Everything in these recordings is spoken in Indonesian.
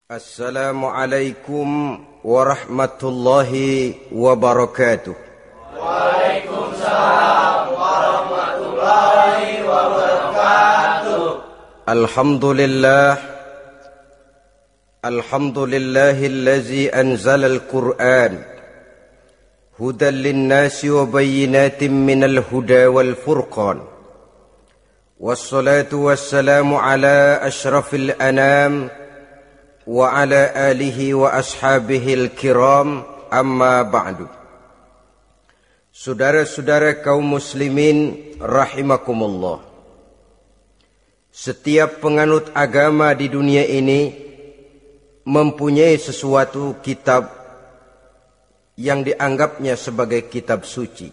Assalamualaikum warahmatullahi wabarakatuh. Waalaikumsalam warahmatullahi wabarakatuh. Alhamdulillahillazi anzala al-Qur'an hudan lin-nasi wa bayyinatin minal huda wal furqan. Wassalatu wassalamu ala asyrafil anam wa ala alihi wa ashabihil kiram, amma ba'du. Saudara-saudara kaum muslimin rahimakumullah. Setiap penganut agama di dunia ini mempunyai sesuatu kitab yang dianggapnya sebagai kitab suci.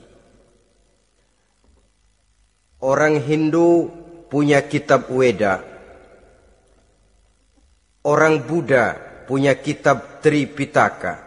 Orang Hindu punya kitab Weda. Orang Buddha punya kitab Tripitaka.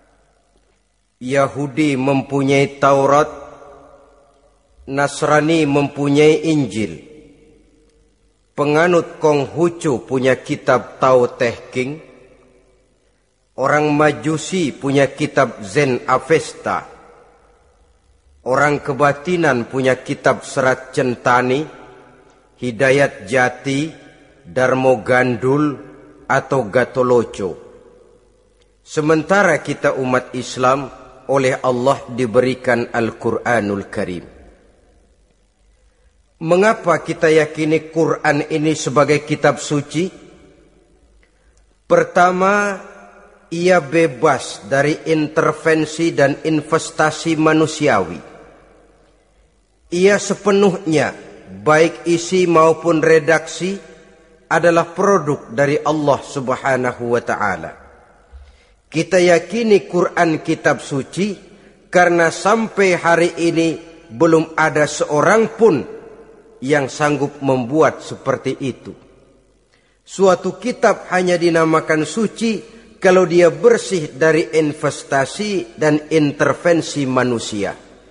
Yahudi mempunyai Taurat. Nasrani mempunyai Injil. Penganut Konghucu punya kitab Tao Te Ching. Orang Majusi punya kitab Zen Avesta. Orang kebatinan punya kitab Serat Centani, Hidayat Jati, Darmo Gandul, atau Gatoloco. Sementara kita umat Islam oleh Allah diberikan Al-Quranul Karim. Mengapa kita yakini Quran ini sebagai kitab suci? Pertama, ia bebas dari intervensi dan investasi manusiawi. Ia sepenuhnya, baik isi maupun redaksi, adalah produk dari Allah Subhanahu wa ta'ala. Kita yakini Quran kitab suci karena sampai hari ini belum ada seorang pun yang sanggup membuat seperti itu. Suatu kitab hanya dinamakan suci kalau dia bersih dari investasi dan intervensi manusia.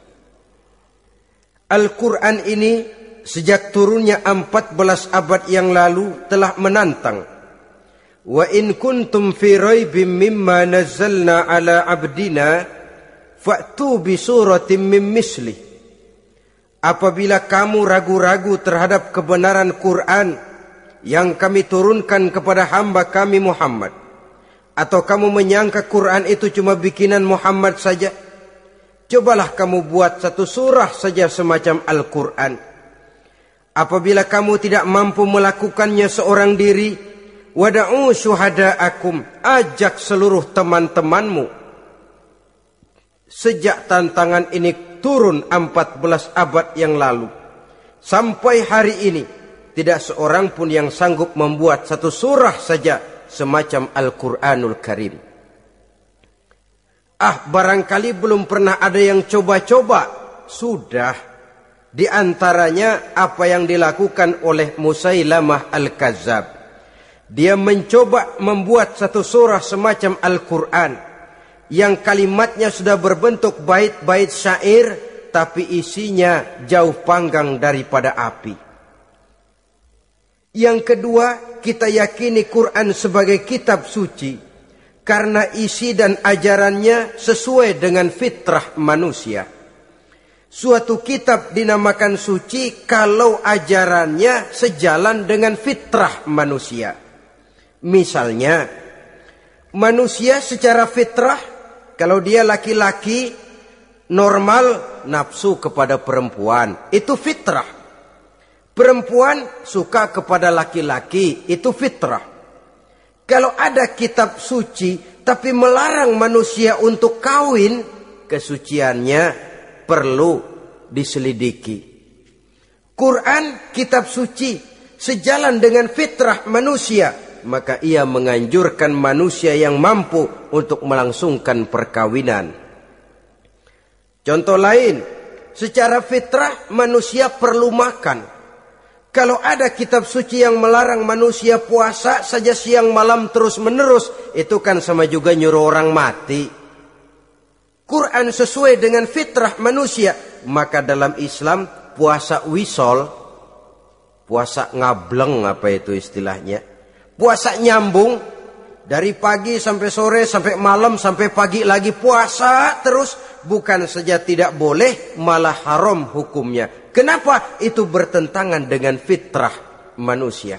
Al-Quran ini sejak turunnya 14 abad yang lalu telah menantang. Wa in kuntum fi raibim mimma nazzalna ala abdina fa'tu bi suratin min misli. Apabila kamu ragu-ragu terhadap kebenaran Quran yang kami turunkan kepada hamba kami Muhammad, atau kamu menyangka Quran itu cuma bikinan Muhammad saja, cobalah kamu buat satu surah saja semacam Al-Quran. Apabila kamu tidak mampu melakukannya seorang diri, wada'u syuhada'akum, ajak seluruh teman-temanmu. Sejak tantangan ini turun 14 abad yang lalu, sampai hari ini, tidak seorang pun yang sanggup membuat satu surah saja semacam Al-Quranul Karim. Barangkali belum pernah ada yang coba-coba. Sudah. Di antaranya apa yang dilakukan oleh Musailamah Al-Kazzab. Dia mencoba membuat satu surah semacam Al-Quran yang kalimatnya sudah berbentuk bait-bait syair, tapi isinya jauh panggang daripada api. Yang kedua, kita yakini Quran sebagai kitab suci karena isi dan ajarannya sesuai dengan fitrah manusia. Suatu kitab dinamakan suci kalau ajarannya sejalan dengan fitrah manusia. Misalnya, manusia secara fitrah, kalau dia laki-laki, normal nafsu kepada perempuan, itu fitrah. Perempuan suka kepada laki-laki, itu fitrah. Kalau ada kitab suci, tapi melarang manusia untuk kawin, kesuciannya perlu diselidiki. Quran kitab suci sejalan dengan fitrah manusia, maka ia menganjurkan manusia yang mampu untuk melangsungkan perkawinan. Contoh lain, secara fitrah manusia perlu makan. Kalau ada kitab suci yang melarang manusia puasa saja siang malam terus menerus, itu kan sama juga nyuruh orang mati. Quran sesuai dengan fitrah manusia, maka dalam Islam puasa wisol, puasa ngableng apa itu istilahnya, puasa nyambung, Dari pagi sampai sore, sampai malam, sampai pagi lagi puasa terus. Bukan saja tidak boleh, malah haram hukumnya. Kenapa? Itu bertentangan dengan fitrah manusia.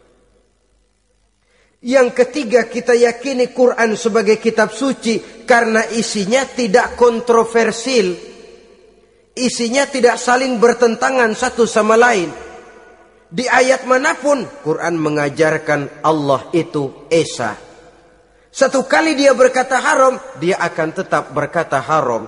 Yang ketiga, kita yakini Quran sebagai kitab suci karena isinya tidak kontroversil. Isinya tidak saling bertentangan satu sama lain. Di ayat manapun Quran mengajarkan Allah itu Esa. Satu kali dia berkata haram, dia akan tetap berkata haram.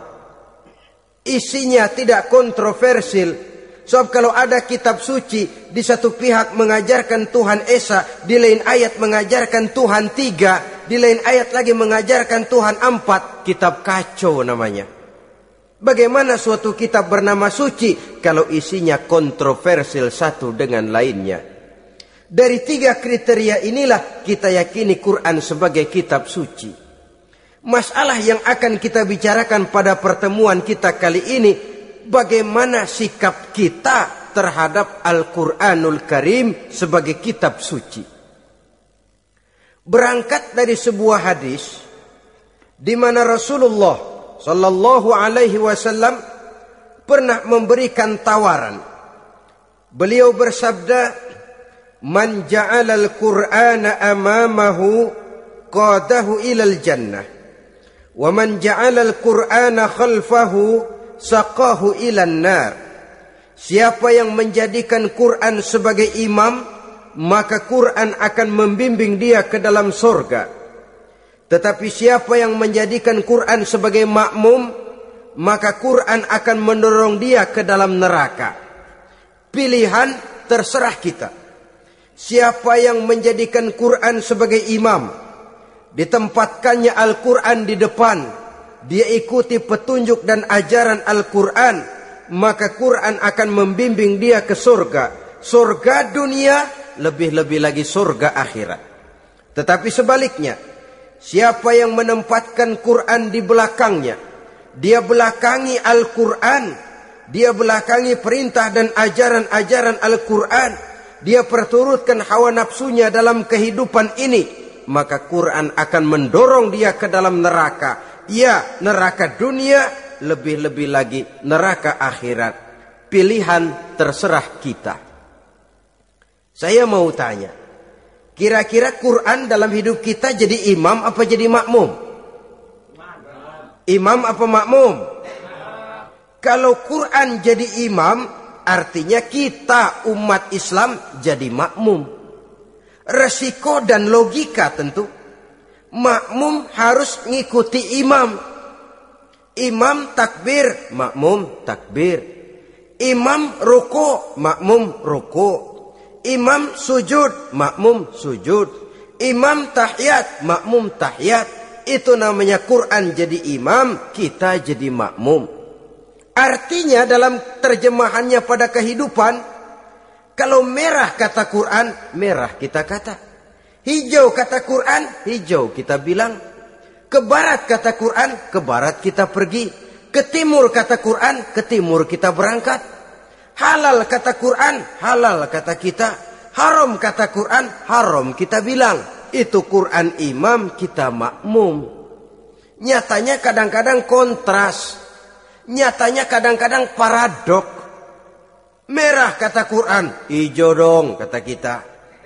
Isinya tidak kontroversil. Sebab kalau ada kitab suci, di satu pihak mengajarkan Tuhan Esa, di lain ayat mengajarkan Tuhan 3, di lain ayat lagi mengajarkan Tuhan 4, kitab kacau namanya. Bagaimana suatu kitab bernama suci kalau isinya kontroversil satu dengan lainnya? Dari 3 kriteria inilah kita yakini Quran sebagai kitab suci. Masalah yang akan kita bicarakan pada pertemuan kita kali ini, bagaimana sikap kita terhadap Al-Quranul Karim sebagai kitab suci. Berangkat dari sebuah hadis di mana Rasulullah sallallahu alaihi wasallam pernah memberikan tawaran. Beliau bersabda, "Man ja'ala al-Qur'ana amamahu qadahu ilal jannah, wa man ja'ala al-Qur'ana khalfahu saqahu ilan nar." Siapa yang menjadikan Quran sebagai imam, maka Quran akan membimbing dia ke dalam surga. Tetapi siapa yang menjadikan Quran sebagai makmum, maka Quran akan mendorong dia ke dalam neraka. Pilihan terserah kita. Siapa yang menjadikan Quran sebagai imam, ditempatkannya Al-Quran di depan, dia ikuti petunjuk dan ajaran Al-Quran, maka Quran akan membimbing dia ke surga. Surga dunia, lebih-lebih lagi surga akhirat. Tetapi sebaliknya, siapa yang menempatkan Quran di belakangnya, dia belakangi Al-Quran, dia belakangi perintah dan ajaran-ajaran Al-Quran, dia perturutkan hawa nafsunya dalam kehidupan ini, maka Quran akan mendorong dia ke dalam neraka. Ya, neraka dunia, lebih-lebih lagi neraka akhirat. Pilihan terserah kita. Saya mau tanya, kira-kira Quran dalam hidup kita jadi imam apa jadi makmum? Imam apa makmum? Kalau Quran jadi imam, artinya kita umat Islam jadi makmum. Resiko dan logika tentu. Makmum harus ngikuti imam. Imam takbir, makmum takbir. Imam ruku, makmum ruku. Imam sujud, makmum sujud. Imam tahiyat, makmum tahiyat. Itu namanya Quran jadi imam, kita jadi makmum. Artinya dalam terjemahannya pada kehidupan, kalau merah kata Quran, merah kita kata. Hijau kata Quran, hijau kita bilang. Ke barat kata Quran, ke barat kita pergi. Ke timur kata Quran, ke timur kita berangkat. Halal kata Quran, halal kata kita. Haram kata Quran, haram kita bilang. Itu Quran imam, kita makmum. Nyatanya kadang-kadang kontras. Nyatanya kadang-kadang paradok. Merah kata Quran, hijau dong kata kita.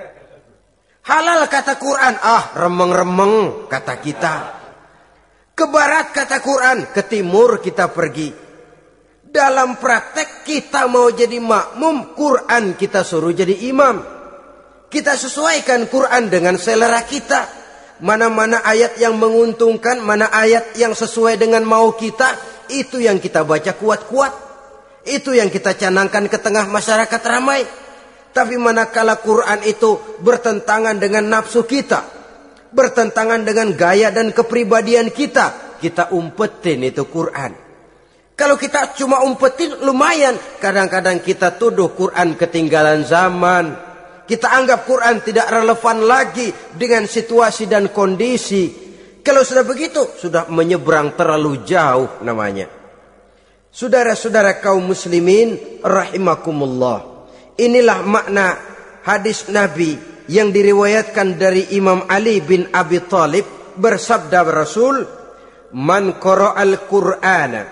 Halal kata Quran, remeng-remeng kata kita. Ke barat kata Quran, ke timur kita pergi. Dalam praktek kita mau jadi makmum, Quran kita suruh jadi imam. Kita sesuaikan Quran dengan selera kita. Mana-mana ayat yang menguntungkan, mana ayat yang sesuai dengan mau kita, itu yang kita baca kuat-kuat. Itu yang kita canangkan ke tengah masyarakat ramai. Tapi manakala Quran itu bertentangan dengan nafsu kita, bertentangan dengan gaya dan kepribadian kita, kita umpetin itu Quran. Kalau kita cuma umpetin lumayan, kadang-kadang kita tuduh Quran ketinggalan zaman. Kita anggap Quran tidak relevan lagi dengan situasi dan kondisi. Kalau sudah begitu, sudah menyeberang terlalu jauh namanya. Saudara-saudara kaum muslimin rahimakumullah. Inilah makna hadis Nabi yang diriwayatkan dari Imam Ali bin Abi Thalib, bersabda Rasul, "Man qara'al Qur'ana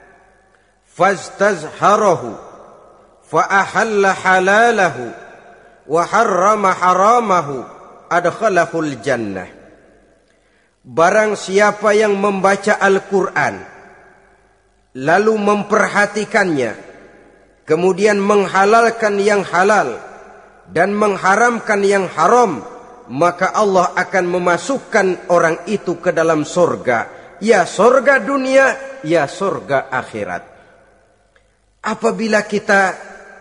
fastazharahu fa ahalla halalahu wa harrama haramahu adkhalahul jannah." Barang siapa yang membaca Al-Quran lalu memperhatikannya, kemudian menghalalkan yang halal dan mengharamkan yang haram, maka Allah akan memasukkan orang itu ke dalam surga, ya surga dunia, ya surga akhirat. Apabila kita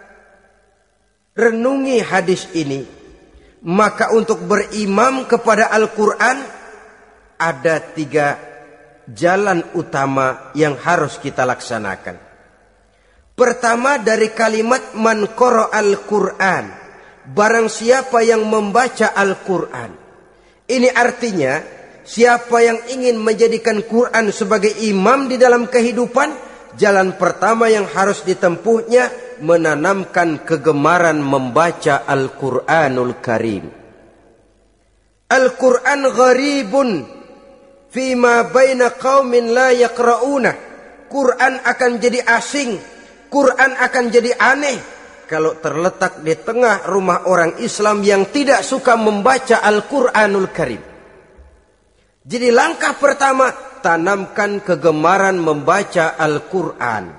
renungi hadis ini, maka untuk berimam kepada Al-Quran ada 3 jalan utama yang harus kita laksanakan. Pertama, dari kalimat man qara'al Qur'an, barang siapa yang membaca Al-Quran. Ini artinya siapa yang ingin menjadikan Quran sebagai imam di dalam kehidupan, jalan pertama yang harus ditempuhnya menanamkan kegemaran membaca Al-Quranul Karim. Al-Quran gharibun fima baina qaumin la yaqra'una. Quran akan jadi asing, Quran akan jadi aneh kalau terletak di tengah rumah orang Islam yang tidak suka membaca Al-Quranul Karim. Jadi langkah pertama, tanamkan kegemaran membaca Al-Quran.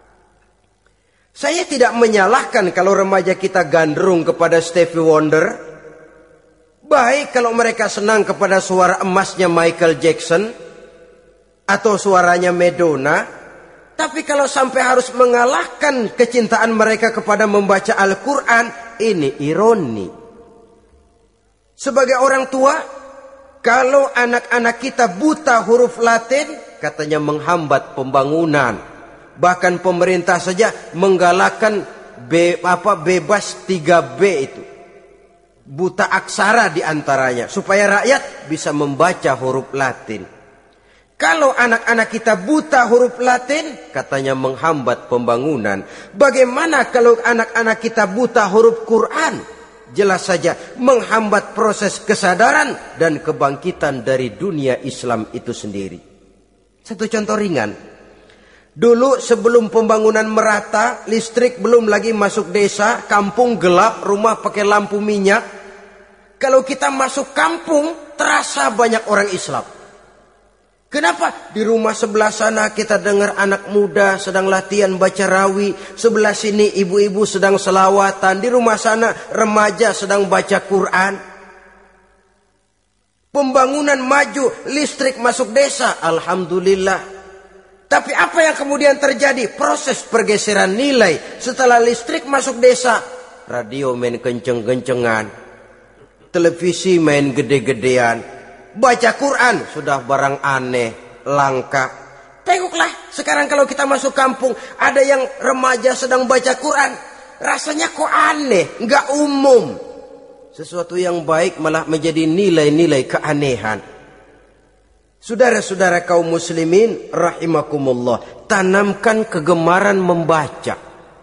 Saya tidak menyalahkan kalau remaja kita gandrung kepada Stevie Wonder. Baik kalau mereka senang kepada suara emasnya Michael Jackson atau suaranya Madonna. Tapi kalau sampai harus mengalahkan kecintaan mereka kepada membaca Al-Quran, ini ironi. Sebagai orang tua, kalau anak-anak kita buta huruf Latin, katanya menghambat pembangunan. Bahkan pemerintah saja menggalakkan bebas 3B itu. Buta aksara diantaranya, supaya rakyat bisa membaca huruf Latin. Kalau anak-anak kita buta huruf Latin, katanya menghambat pembangunan. Bagaimana kalau anak-anak kita buta huruf Quran? Jelas saja menghambat proses kesadaran dan kebangkitan dari dunia Islam itu sendiri. Satu contoh ringan. Dulu sebelum pembangunan merata, listrik belum lagi masuk desa, kampung gelap, rumah pakai lampu minyak. Kalau kita masuk kampung, terasa banyak orang Islam. Kenapa? Di rumah sebelah sana kita dengar anak muda sedang latihan baca rawi. Sebelah sini ibu-ibu sedang selawatan. Di rumah sana remaja sedang baca Quran. Pembangunan maju, listrik masuk desa. Alhamdulillah. Tapi apa yang kemudian terjadi? Proses pergeseran nilai. Setelah listrik masuk desa, radio main kenceng-kencengan, televisi main gede-gedean. Baca Quran sudah barang aneh, langka. Tengoklah sekarang kalau kita masuk kampung, ada yang remaja sedang baca Quran. Rasanya kok aneh, nggak umum. Sesuatu yang baik malah menjadi nilai-nilai keanehan. Saudara-saudara kaum muslimin rahimakumullah, tanamkan kegemaran membaca.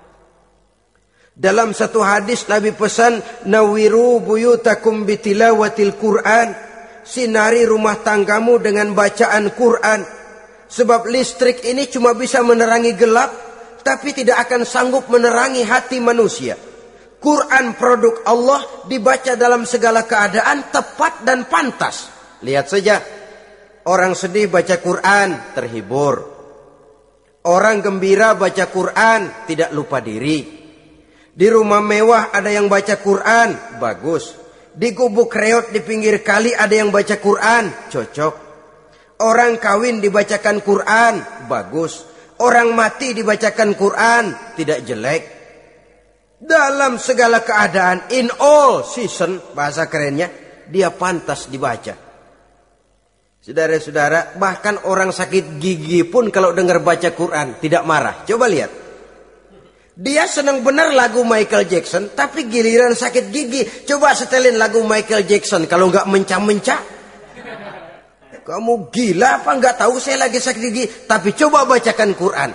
Dalam satu hadis Nabi pesan, nawiru buyutakum bitilawatil Quran. Sinari rumah tanggamu dengan bacaan Quran. Sebab listrik ini cuma bisa menerangi gelap, tapi tidak akan sanggup menerangi hati manusia. Quran produk Allah, dibaca dalam segala keadaan, tepat dan pantas. Lihat saja, orang sedih baca Quran, terhibur. Orang gembira baca Quran, tidak lupa diri. Di rumah mewah ada yang baca Quran, bagus. Di gubuk reot di pinggir kali ada yang baca Quran, cocok. Orang kawin dibacakan Quran, bagus. Orang mati dibacakan Quran, tidak jelek. Dalam segala keadaan, in all season, bahasa kerennya, dia pantas dibaca. Saudara-saudara, bahkan orang sakit gigi pun kalau dengar baca Quran tidak marah. Coba lihat. Dia senang benar lagu Michael Jackson, tapi giliran sakit gigi, coba setelin lagu Michael Jackson kalau nggak mencah-mencah. Kamu gila apa nggak tahu saya lagi sakit gigi, tapi coba bacakan Quran.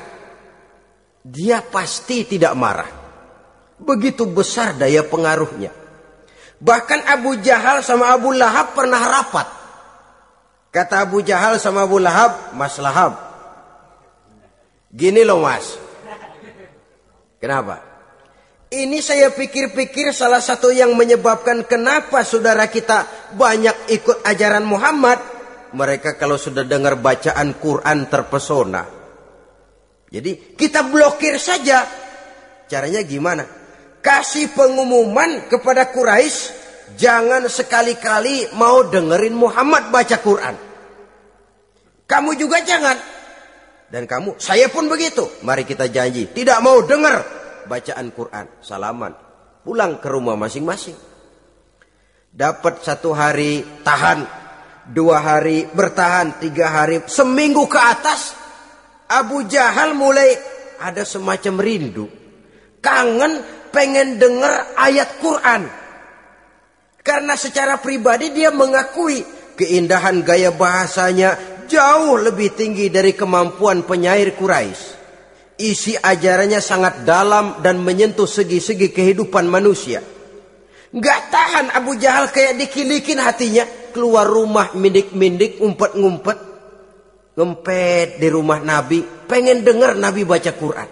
Dia pasti tidak marah. Begitu besar daya pengaruhnya. Bahkan Abu Jahal sama Abu Lahab pernah rapat. Kata Abu Jahal sama Abu Lahab, Mas Lahab, gini loh mas. Kenapa? Ini saya pikir-pikir salah satu yang menyebabkan kenapa saudara kita banyak ikut ajaran Muhammad. Mereka kalau sudah dengar bacaan Quran terpesona. Jadi kita blokir saja. Caranya gimana? Kasih pengumuman kepada Quraisy. Jangan sekali-kali mau dengerin Muhammad baca Quran. Kamu juga jangan. Dan kamu, saya pun begitu. Mari kita janji, tidak mau dengar bacaan Quran. Salaman, pulang ke rumah masing-masing. Dapat 1 hari tahan, 2 hari bertahan, 3 hari, seminggu ke atas. Abu Jahal mulai ada semacam rindu. Kangen pengen dengar ayat Quran. Karena secara pribadi dia mengakui keindahan gaya bahasanya jauh lebih tinggi dari kemampuan penyair Quraisy. Isi ajarannya sangat dalam dan menyentuh segi-segi kehidupan manusia. Gak tahan Abu Jahal kayak dikilikin hatinya. Keluar rumah mindik-mindik, ngumpet-ngumpet. Ngempet di rumah Nabi. Pengen dengar Nabi baca Quran.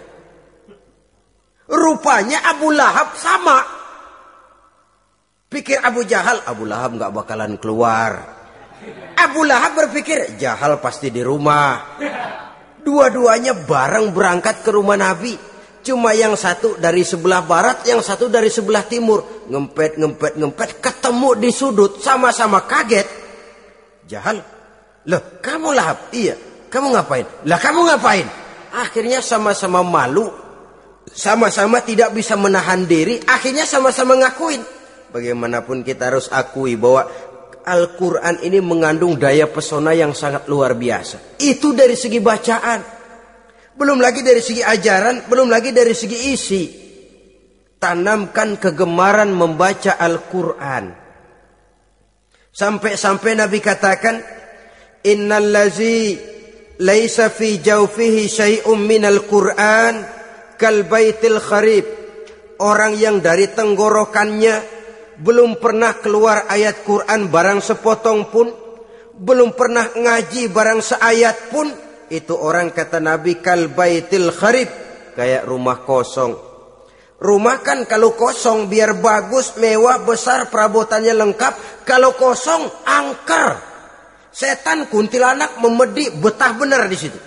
Rupanya Abu Lahab sama. Pikir Abu Jahal, Abu Lahab gak bakalan keluar. Abu Lahab berpikir, Jahal pasti di rumah. Dua-duanya bareng berangkat ke rumah Nabi. Cuma yang satu dari sebelah barat, yang satu dari sebelah timur. Ngempet, ketemu di sudut, sama-sama kaget. Jahal, loh kamu Lahab? Iya, kamu ngapain? Lah kamu ngapain? Akhirnya sama-sama malu. Sama-sama tidak bisa menahan diri. Akhirnya sama-sama ngakuin. Bagaimanapun kita harus akui bahwa Al-Quran ini mengandung daya pesona yang sangat luar biasa. Itu dari segi bacaan. Belum lagi dari segi ajaran. Belum lagi dari segi isi. Tanamkan kegemaran membaca Al-Quran. Sampai-sampai Nabi katakan, Innallazi laisa fi jawfihi syai'um minal Quran kal baitil kharib. Orang yang dari tenggorokannya belum pernah keluar ayat Quran barang sepotong pun, belum pernah ngaji barang seayat pun, itu orang kata Nabi kal baitil kharib, kayak rumah kosong. Rumah kan kalau kosong biar bagus, mewah, besar, perabotannya lengkap. Kalau kosong angker. Setan kuntilanak memedi betah benar di situ.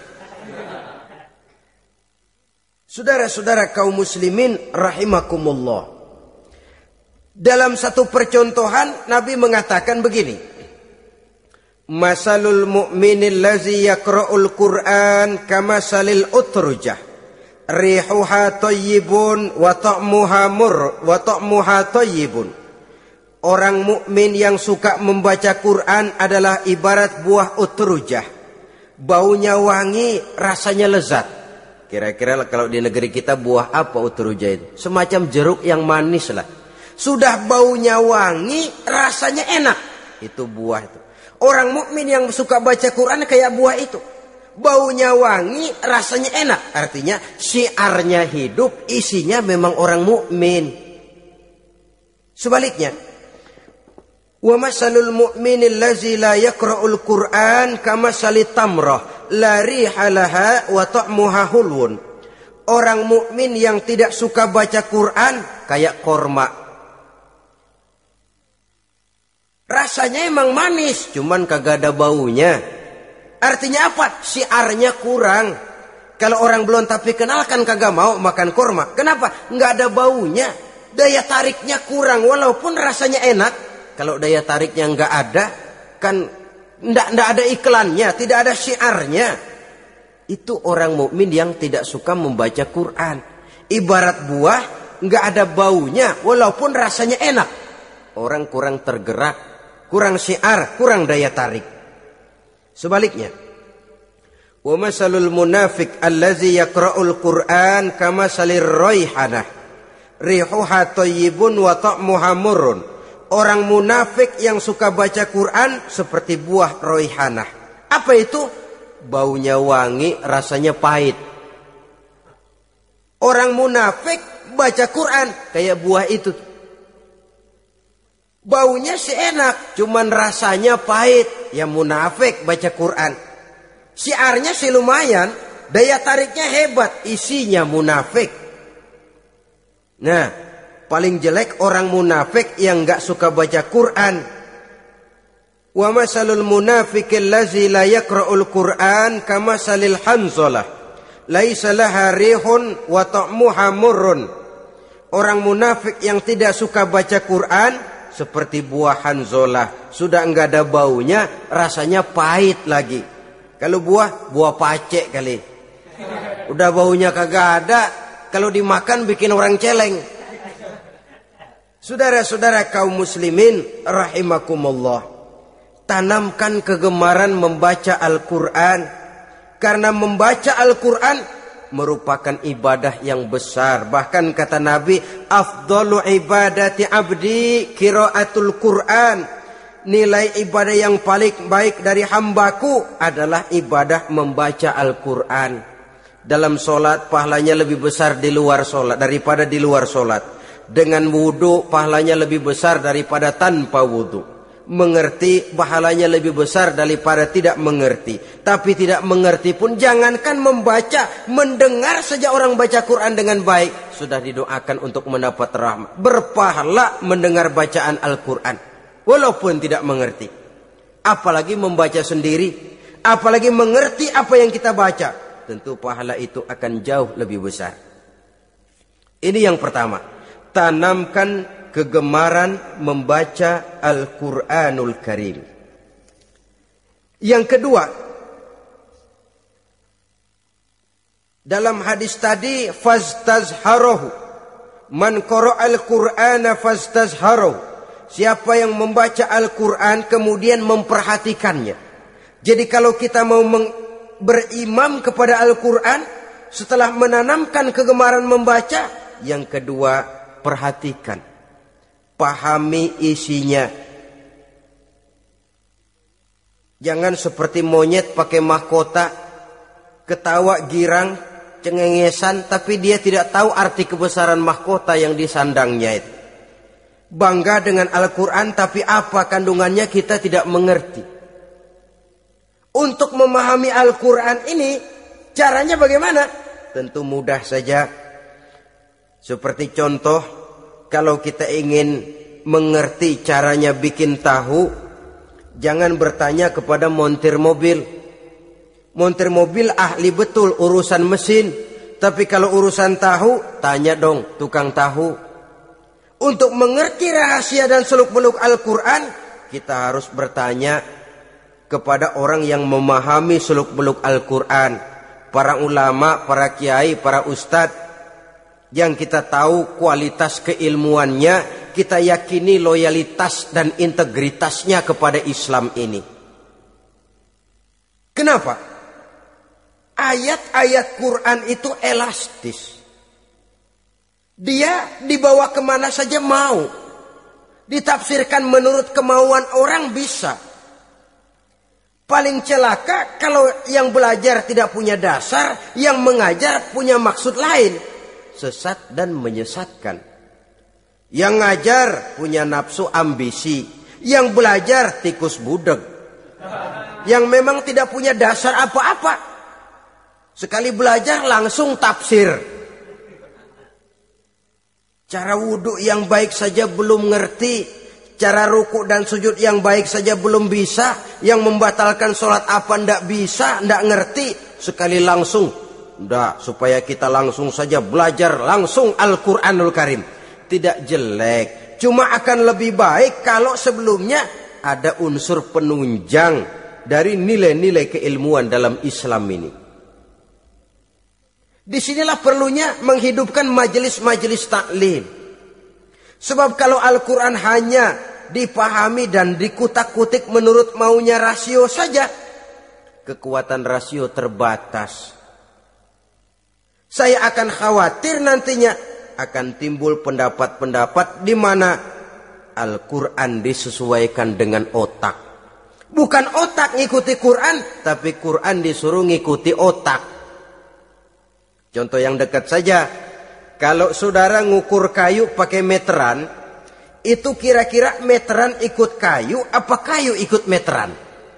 Saudara-saudara kaum muslimin rahimakumullah. Dalam satu percontohan Nabi mengatakan begini. Masalul mu'minil lazi yaqra'ul Qur'an kamasalil utrujah. Rihuha thayyibun wa ta'muha thayyibun. Orang mukmin yang suka membaca Quran adalah ibarat buah utrujah. Baunya wangi, rasanya lezat. Kira-kira kalau di negeri kita buah apa utrujah itu? Semacam jeruk yang manis lah. Sudah baunya wangi, rasanya enak. Itu buah itu. Orang mukmin yang suka baca Quran kayak buah itu. Baunya wangi, rasanya enak. Artinya syiarnya hidup, isinya memang orang mukmin. Sebaliknya, wa masalul mu'minil lazi la yaqra'ul Qur'an kamasalit tamrah la riha laha wa ta'muha hulwun. Orang mukmin yang tidak suka baca Quran kayak korma. Rasanya emang manis, cuman kagak ada baunya. Artinya apa? Syiarnya kurang. Kalau orang belum tapi kenal kan kagak mau makan kurma. Kenapa? Nggak ada baunya. Daya tariknya kurang walaupun rasanya enak. Kalau daya tariknya nggak ada, kan nggak ada iklannya, tidak ada syiarnya. Itu orang mukmin yang tidak suka membaca Quran. Ibarat buah, nggak ada baunya walaupun rasanya enak. Orang kurang tergerak, kurang syiar, kurang daya tarik. Sebaliknya, wa masalul munafiq allazi yaqra'ul Qur'an kamasalir raihanah rihuha thayyibun wa ta'muha murrun. Orang munafik yang suka baca Quran seperti buah raihanah. Apa itu? Baunya wangi, rasanya pahit. Orang munafik baca Quran kayak buah itu. Baunya sih enak, cuman rasanya pahit. Ya munafik baca Quran. Syiarnya sih lumayan, daya tariknya hebat, isinya munafik. Nah, paling jelek orang munafik yang gak suka baca Quran. Wa masalul munafiqil ladzi la yaqra'ul Qur'an kamasalil hanzalah laisa laha rihun wa ta'muha murrun. Orang munafik yang tidak suka baca Quran seperti buah hanzalah, sudah enggak ada baunya, rasanya pahit lagi. Kalau buah pacek kali. Udah baunya kagak ada, kalau dimakan bikin orang celeng. Saudara-saudara kaum muslimin rahimakumullah, tanamkan kegemaran membaca Al-Quran. Karena membaca Al-Quran merupakan ibadah yang besar. Bahkan kata Nabi, afdalu ibadati abdi qiraatul Quran. Nilai ibadah yang paling baik dari hambaku adalah ibadah membaca Al-Quran. Dalam solat pahalanya lebih besar di luar solat daripada di luar solat. Dengan wudu pahalanya lebih besar daripada tanpa wudu. Mengerti pahalanya lebih besar daripada tidak mengerti. Tapi tidak mengerti pun jangankan membaca, mendengar saja orang baca Quran dengan baik sudah didoakan untuk mendapat rahmat. Berpahala mendengar bacaan Al-Quran walaupun tidak mengerti. Apalagi membaca sendiri, apalagi mengerti apa yang kita baca, tentu pahala itu akan jauh lebih besar. Ini yang pertama, tanamkan kegemaran membaca Al-Quranul Karim. Yang kedua, dalam hadis tadi, fastazharahu, man qara'al Qur'ana fastazharahu. Siapa yang membaca Al-Quran kemudian memperhatikannya. Jadi kalau kita mau berimam kepada Al-Quran, setelah menanamkan kegemaran membaca, yang kedua, perhatikan. Pahami isinya. Jangan seperti monyet pakai mahkota, ketawa girang, cengengesan, tapi dia tidak tahu arti kebesaran mahkota yang disandangnya itu. Bangga dengan Al-Quran, tapi apa kandungannya kita tidak mengerti. Untuk memahami Al-Quran ini, caranya bagaimana? Tentu mudah saja. Seperti contoh, kalau kita ingin mengerti caranya bikin tahu, jangan bertanya kepada montir mobil. Montir mobil ahli betul urusan mesin, tapi kalau urusan tahu, tanya dong tukang tahu. Untuk mengerti rahasia dan seluk-beluk Al-Quran, kita harus bertanya kepada orang yang memahami seluk-beluk Al-Quran. Para ulama, para kiai, para ustadz, yang kita tahu kualitas keilmuannya, kita yakini loyalitas dan integritasnya kepada Islam ini. Kenapa? Ayat-ayat Quran itu elastis. Dia dibawa kemana saja mau. Ditafsirkan menurut kemauan orang bisa. Paling celaka kalau yang belajar tidak punya dasar, yang mengajar punya maksud lain. Sesat dan menyesatkan. Yang ngajar punya nafsu ambisi, yang belajar tikus budeg. Yang memang tidak punya dasar apa-apa. Sekali belajar langsung tafsir. Cara wudhu yang baik saja belum ngerti. Cara ruku dan sujud yang baik saja belum bisa. Yang membatalkan sholat apa ndak bisa, ndak ngerti. Sekali langsung. Ndak, supaya kita langsung saja belajar langsung Al-Quranul Karim. Tidak jelek. Cuma akan lebih baik kalau sebelumnya ada unsur penunjang dari nilai-nilai keilmuan dalam Islam ini. Disinilah perlunya menghidupkan majelis-majelis taklim. Sebab kalau Al-Quran hanya dipahami dan dikutak-kutik menurut maunya rasio saja, kekuatan rasio terbatas. Saya akan khawatir nantinya akan timbul pendapat-pendapat di mana Al-Quran disesuaikan dengan otak. Bukan otak ngikuti Quran, tapi Quran disuruh ngikuti otak. Contoh yang dekat saja, kalau saudara ngukur kayu pakai meteran, itu kira-kira meteran ikut kayu apa kayu ikut meteran?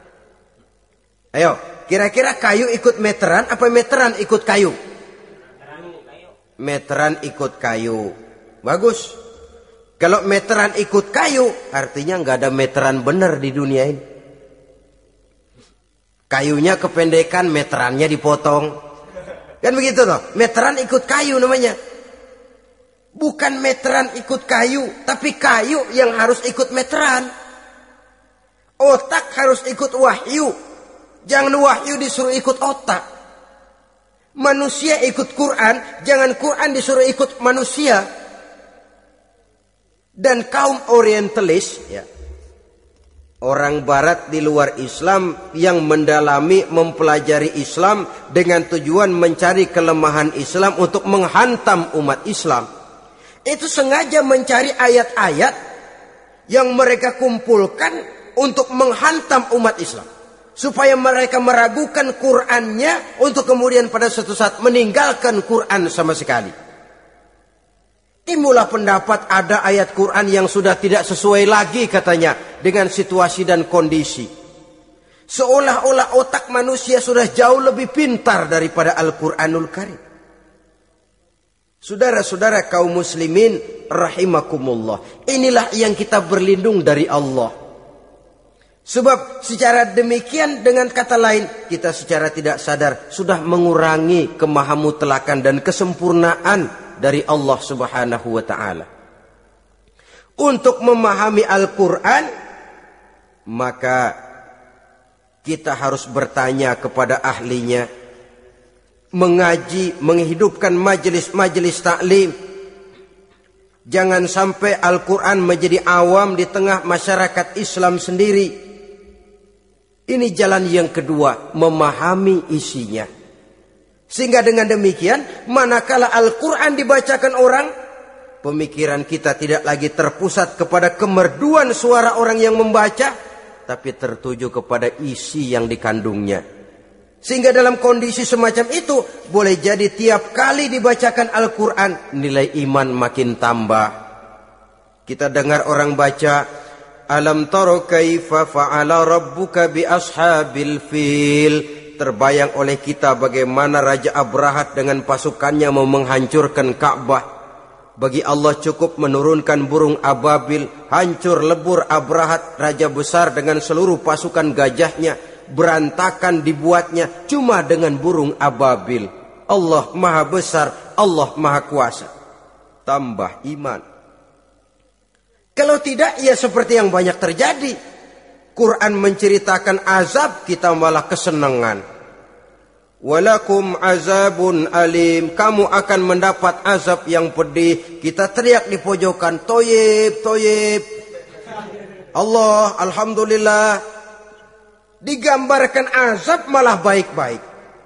Ayo, kira-kira kayu ikut meteran apa meteran ikut kayu? Meteran ikut kayu. Bagus. Kalau meteran ikut kayu, artinya nggak ada meteran benar di dunia ini. Kayunya kependekan, meterannya dipotong. Kan begitu toh? Meteran ikut kayu namanya. Bukan meteran ikut kayu, tapi kayu yang harus ikut meteran. Otak harus ikut wahyu. Jangan wahyu disuruh ikut otak. Manusia ikut Quran, jangan Quran disuruh ikut manusia. Dan kaum orientalis, ya, orang barat di luar Islam yang mendalami, mempelajari Islam dengan tujuan mencari kelemahan Islam untuk menghantam umat Islam. Itu sengaja mencari ayat-ayat yang mereka kumpulkan untuk menghantam umat Islam. Supaya mereka meragukan Qur'annya untuk kemudian pada suatu saat meninggalkan Qur'an sama sekali. Timbullah pendapat ada ayat Qur'an yang sudah tidak sesuai lagi katanya dengan situasi dan kondisi. Seolah-olah otak manusia sudah jauh lebih pintar daripada Al-Qur'anul Karim. Saudara-saudara kaum muslimin rahimakumullah. Inilah yang kita berlindung dari Allah. Sebab secara demikian dengan kata lain kita secara tidak sadar sudah mengurangi kemahamutlakan dan kesempurnaan dari Allah Subhanahu wa taala. Untuk memahami Al-Qur'an maka kita harus bertanya kepada ahlinya. Mengaji, menghidupkan majelis-majelis taklim. Jangan sampai Al-Quran menjadi awam di tengah masyarakat Islam sendiri. Ini jalan yang kedua, memahami isinya. Sehingga dengan demikian, manakala Al-Quran dibacakan orang, pemikiran kita tidak lagi terpusat kepada kemerduan suara orang yang membaca, tapi tertuju kepada isi yang dikandungnya. Sehingga dalam kondisi semacam itu boleh jadi tiap kali dibacakan Al-Quran nilai iman makin tambah. Kita dengar orang baca Alam tara kaifa fa'ala rabbuka bi ashabil fil. Terbayang oleh kita bagaimana Raja Abrahat dengan pasukannya mau menghancurkan Ka'bah. Bagi Allah cukup menurunkan burung ababil, hancur lebur Abrahat raja besar dengan seluruh pasukan gajahnya. Berantakan dibuatnya cuma dengan burung ababil. Allah maha besar, Allah maha kuasa. Tambah iman. Kalau tidak, ya seperti yang banyak terjadi. Quran menceritakan azab, kita malah kesenangan. Walakum azabun alim. Kamu akan mendapat azab yang pedih. Kita teriak di pojokan, toyib, toyib. Allah, alhamdulillah. Digambarkan azab malah baik-baik.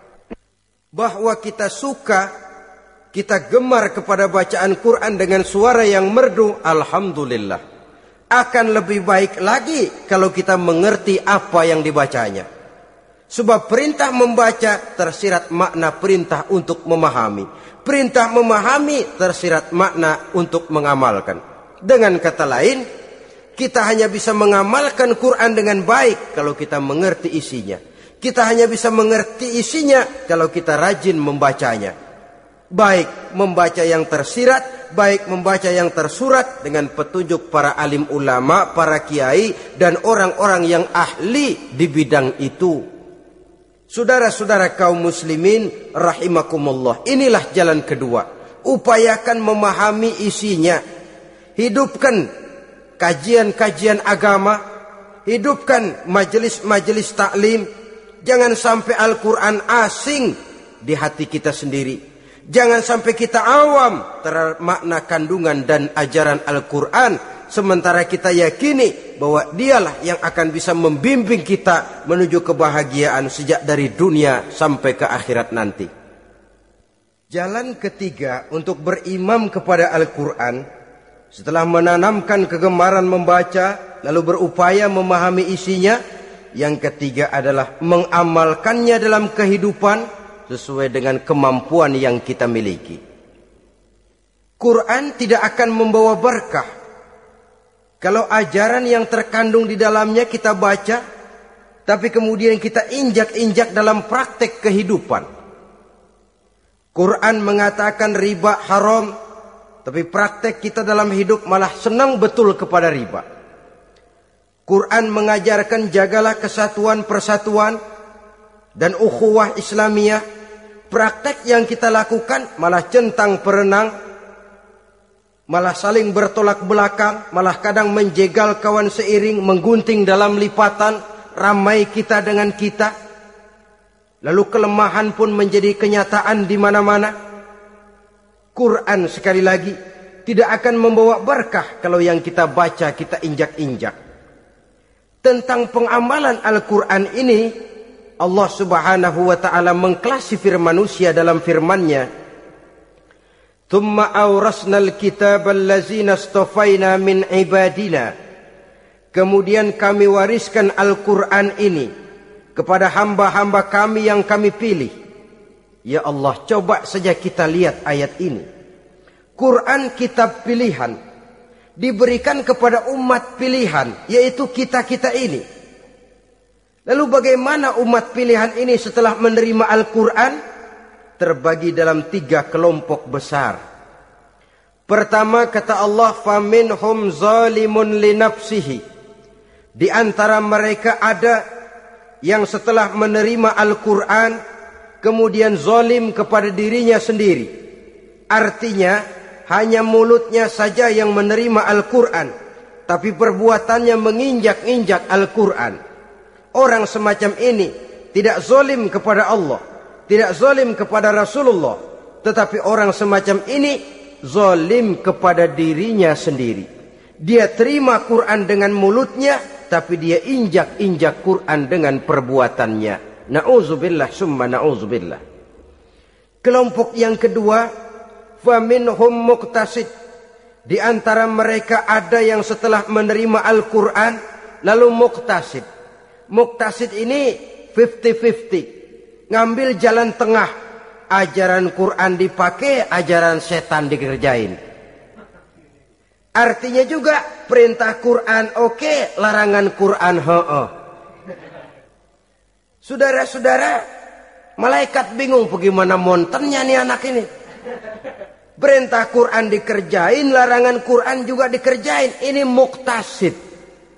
Bahwa kita suka, kita gemar kepada bacaan Quran dengan suara yang merdu, alhamdulillah. Akan lebih baik lagi kalau kita mengerti apa yang dibacanya. Sebab perintah membaca tersirat makna perintah untuk memahami. Perintah memahami tersirat makna untuk mengamalkan. Dengan kata lain, kita hanya bisa mengamalkan Quran dengan baik kalau kita mengerti isinya. Kita hanya bisa mengerti isinya kalau kita rajin membacanya. Baik membaca yang tersirat, baik membaca yang tersurat dengan petunjuk para alim ulama, para kiai, dan orang-orang yang ahli di bidang itu. Saudara-saudara kaum muslimin rahimakumullah. Inilah jalan kedua. Upayakan memahami isinya. Hidupkan kajian-kajian agama, hidupkan majelis-majelis taklim. Jangan sampai Al-Quran asing di hati kita sendiri. Jangan sampai kita awam terhadap makna kandungan dan ajaran Al-Quran, sementara kita yakini bahwa dialah yang akan bisa membimbing kita menuju kebahagiaan sejak dari dunia sampai ke akhirat nanti. Jalan ketiga untuk berimam kepada Al-Quran, setelah menanamkan kegemaran membaca, lalu berupaya memahami isinya, yang ketiga adalah mengamalkannya dalam kehidupan sesuai dengan kemampuan yang kita miliki. Quran tidak akan membawa berkah Kalau ajaran yang terkandung di dalamnya kita baca, tapi kemudian kita injak-injak dalam praktek kehidupan. Quran mengatakan riba haram, tapi praktek kita dalam hidup malah senang betul kepada riba. Quran mengajarkan jagalah kesatuan persatuan dan ukhuwah Islamiyah. Praktek yang kita lakukan malah centang perenang, malah saling bertolak belakang, malah kadang menjegal kawan seiring, menggunting dalam lipatan, ramai kita dengan kita. Lalu kelemahan pun menjadi kenyataan di mana-mana. Quran sekali lagi tidak akan membawa berkah kalau yang kita baca kita injak-injak. Tentang pengamalan Al-Quran ini, Allah Subhanahu wa ta'ala mengklasifikasi manusia dalam firman-Nya, "Tsumma awrasnal kitabal ladzina astafaina min ibadina." Kemudian kami wariskan Al-Quran ini kepada hamba-hamba kami yang kami pilih. Ya Allah, coba saja kita lihat ayat ini. Quran kitab pilihan, diberikan kepada umat pilihan, yaitu kita-kita ini. Lalu bagaimana umat pilihan ini setelah menerima Al-Quran? Terbagi dalam 3 kelompok besar. Pertama, kata Allah, "Faminhum zalimun li nafsihi." Di antara mereka ada yang setelah menerima Al-Quran kemudian zalim kepada dirinya sendiri. Artinya hanya mulutnya saja yang menerima Al-Quran, tapi perbuatannya menginjak-injak Al-Quran. Orang semacam ini tidak zalim kepada Allah, tidak zalim kepada Rasulullah, tetapi orang semacam ini zalim kepada dirinya sendiri. Dia terima Quran dengan mulutnya, tapi dia injak-injak Quran dengan perbuatannya. Na'udzubillah summa na'udzubillah. Kelompok yang kedua, faminhum muqtasid. Di antara mereka ada yang setelah menerima Al-Quran lalu muqtasid. Muqtasid ini 50-50. Ngambil jalan tengah. Ajaran Quran dipakai, ajaran setan dikerjain. Artinya juga perintah Quran oke, larangan Quran ho-oh. Saudara-saudara, malaikat bingung bagaimana montennya nih anak ini. Perintah Quran dikerjain, larangan Quran juga dikerjain. Ini muqtasid.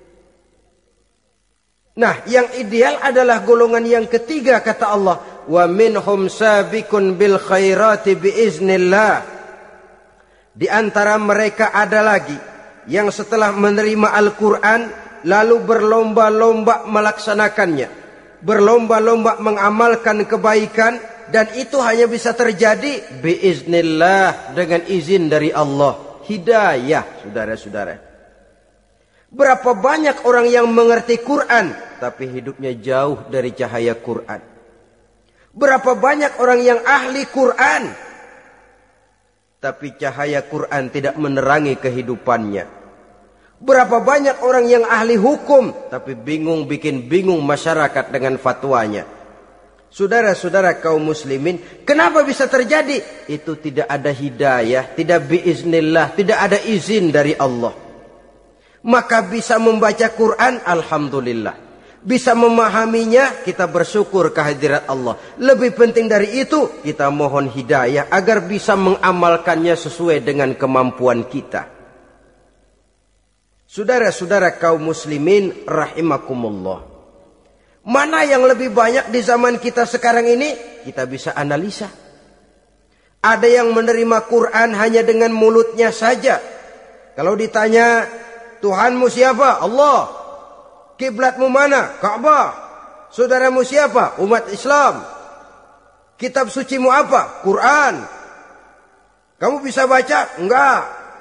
Nah, yang ideal adalah golongan yang ketiga, kata Allah, wa minhum sabiqun bil khairati biiznillah. Di antara mereka ada lagi yang setelah menerima Al-Quran lalu berlomba-lomba melaksanakannya, berlomba-lomba mengamalkan kebaikan, dan itu hanya bisa terjadi biiznillah, dengan izin dari Allah. Hidayah, saudara-saudara. Berapa banyak orang yang mengerti Quran tapi hidupnya jauh dari cahaya Quran. Berapa banyak orang yang ahli Quran tapi cahaya Quran tidak menerangi kehidupannya. Berapa banyak orang yang ahli hukum tapi bikin bingung masyarakat dengan fatwanya. Saudara-saudara kaum muslimin, kenapa bisa terjadi? Itu tidak ada hidayah, tidak biiznillah, tidak ada izin dari Allah. Maka bisa membaca Quran, alhamdulillah. Bisa memahaminya, kita bersyukur kehadirat Allah. Lebih penting dari itu, kita mohon hidayah agar bisa mengamalkannya sesuai dengan kemampuan kita. Saudara-saudara kaum muslimin rahimakumullah. Mana yang lebih banyak di zaman kita sekarang ini? Kita bisa analisa. Ada yang menerima Quran hanya dengan mulutnya saja. Kalau ditanya, Tuhanmu siapa? Allah. Kiblatmu mana? Ka'bah. Saudaramu siapa? Umat Islam. Kitab sucimu apa? Quran. Kamu bisa baca? Enggak.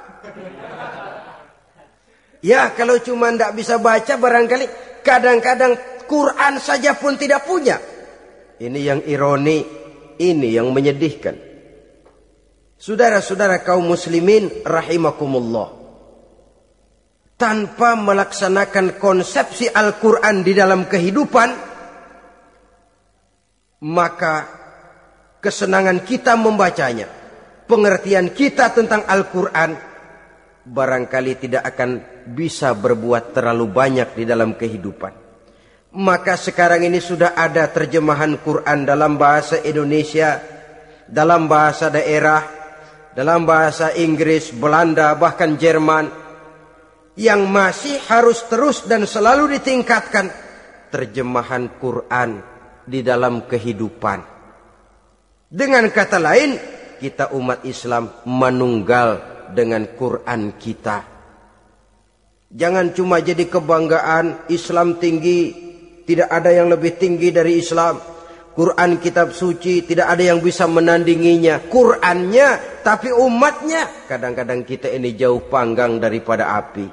Ya, kalau cuma tidak bisa baca, barangkali kadang-kadang Quran saja pun tidak punya. Ini yang ironi, ini yang menyedihkan. Saudara-saudara kaum muslimin rahimakumullah. Tanpa melaksanakan konsepsi Al-Quran di dalam kehidupan, maka kesenangan kita membacanya, pengertian kita tentang Al-Quran barangkali tidak akan bisa berbuat terlalu banyak di dalam kehidupan. Maka sekarang ini sudah ada terjemahan Quran dalam bahasa Indonesia, dalam bahasa daerah, dalam bahasa Inggris, Belanda, bahkan Jerman, yang masih harus terus dan selalu ditingkatkan terjemahan Quran di dalam kehidupan. Dengan kata lain, kita umat Islam menunggal dengan Quran kita. Jangan cuma jadi kebanggaan Islam tinggi, tidak ada yang lebih tinggi dari Islam. Quran kitab suci, tidak ada yang bisa menandinginya. Qurannya, tapi umatnya. Kadang-kadang kita ini jauh panggang daripada api.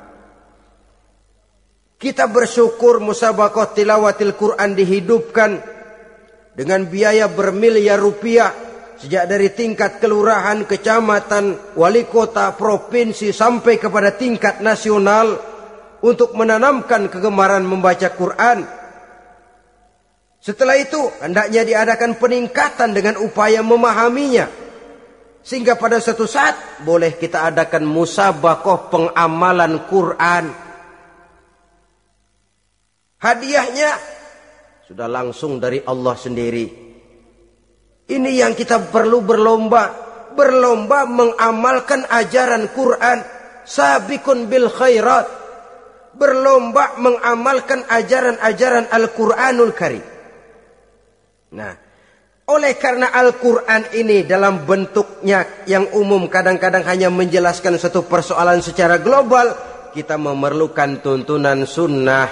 Kita bersyukur musabaqah tilawatil Quran dihidupkan dengan biaya bermiliar rupiah. Sejak dari tingkat kelurahan, kecamatan, wali kota, provinsi, sampai kepada tingkat nasional. Untuk menanamkan kegemaran membaca Quran. Setelah itu hendaknya diadakan peningkatan dengan upaya memahaminya. Sehingga pada suatu saat boleh kita adakan musabaqah pengamalan Quran. Hadiahnya sudah langsung dari Allah sendiri. Ini yang kita perlu berlomba. Berlomba mengamalkan ajaran Quran. Sabiqun bil khairat. Berlomba mengamalkan ajaran-ajaran Al-Quranul Karim. Nah, oleh karena Al-Quran ini dalam bentuknya yang umum kadang-kadang hanya menjelaskan satu persoalan secara global, kita memerlukan tuntunan sunnah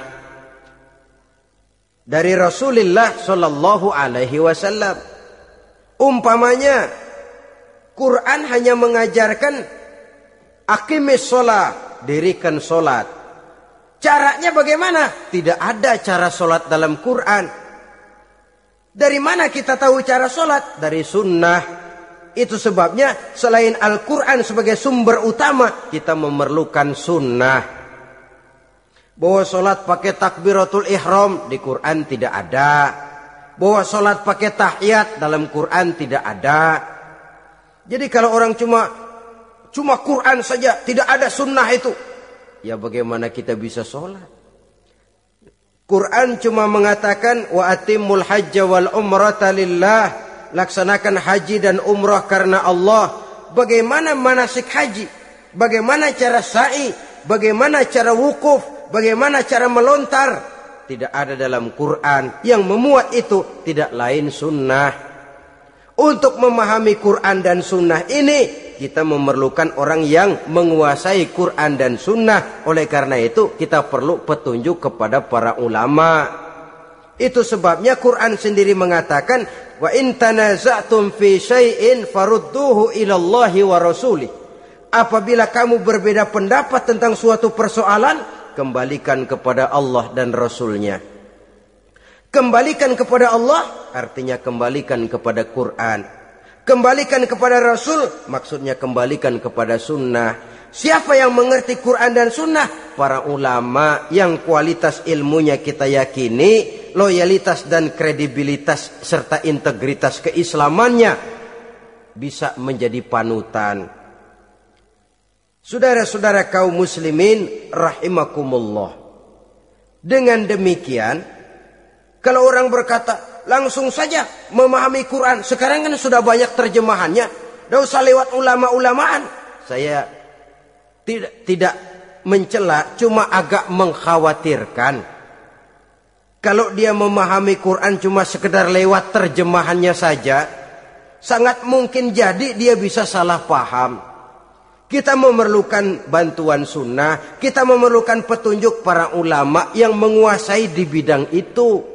dari Rasulullah Sallallahu Alaihi Wasallam. Umpamanya, Quran hanya mengajarkan aqimis sholat, dirikan sholat. Caranya bagaimana? Tidak ada cara sholat dalam Quran. Dari mana kita tahu cara sholat? Dari sunnah. Itu sebabnya selain Al-Quran sebagai sumber utama, kita memerlukan sunnah. Bahwa sholat pakai takbiratul ihram di Quran tidak ada. Bahwa sholat pakai tahiyat dalam Quran tidak ada. Jadi kalau orang cuma Quran saja, tidak ada sunnah itu, ya bagaimana kita bisa sholat? Quran cuma mengatakan wa atimul hajja wal umrata lillah, laksanakan haji dan umrah karena Allah. Bagaimana manasik haji? Bagaimana cara sa'i? Bagaimana cara wukuf? Bagaimana cara melontar? Tidak ada dalam Quran. Yang memuat itu tidak lain sunnah. Untuk memahami Quran dan sunnah ini, kita memerlukan orang yang menguasai Quran dan sunnah. Oleh karena itu kita perlu petunjuk kepada para ulama. Itu sebabnya Quran sendiri mengatakan, wa in tanaza'tum fi syai'in farudduhu ilallahi wa rasulih. Apabila kamu berbeda pendapat tentang suatu persoalan, kembalikan kepada Allah dan Rasulnya. Kembalikan kepada Allah artinya kembalikan kepada Quran. Kembalikan kepada Rasul maksudnya kembalikan kepada sunnah. Siapa yang mengerti Quran dan sunnah? Para ulama yang kualitas ilmunya kita yakini, loyalitas dan kredibilitas serta integritas keislamannya bisa menjadi panutan. Saudara-saudara kaum muslimin rahimakumullah. Dengan demikian, kalau orang berkata langsung saja memahami Quran, sekarang kan sudah banyak terjemahannya, tidak usah lewat ulama-ulamaan. Saya tidak mencela, cuma agak mengkhawatirkan. Kalau dia memahami Quran cuma sekedar lewat terjemahannya saja, sangat mungkin jadi dia bisa salah paham. Kita memerlukan bantuan sunnah, kita memerlukan petunjuk para ulama yang menguasai di bidang itu.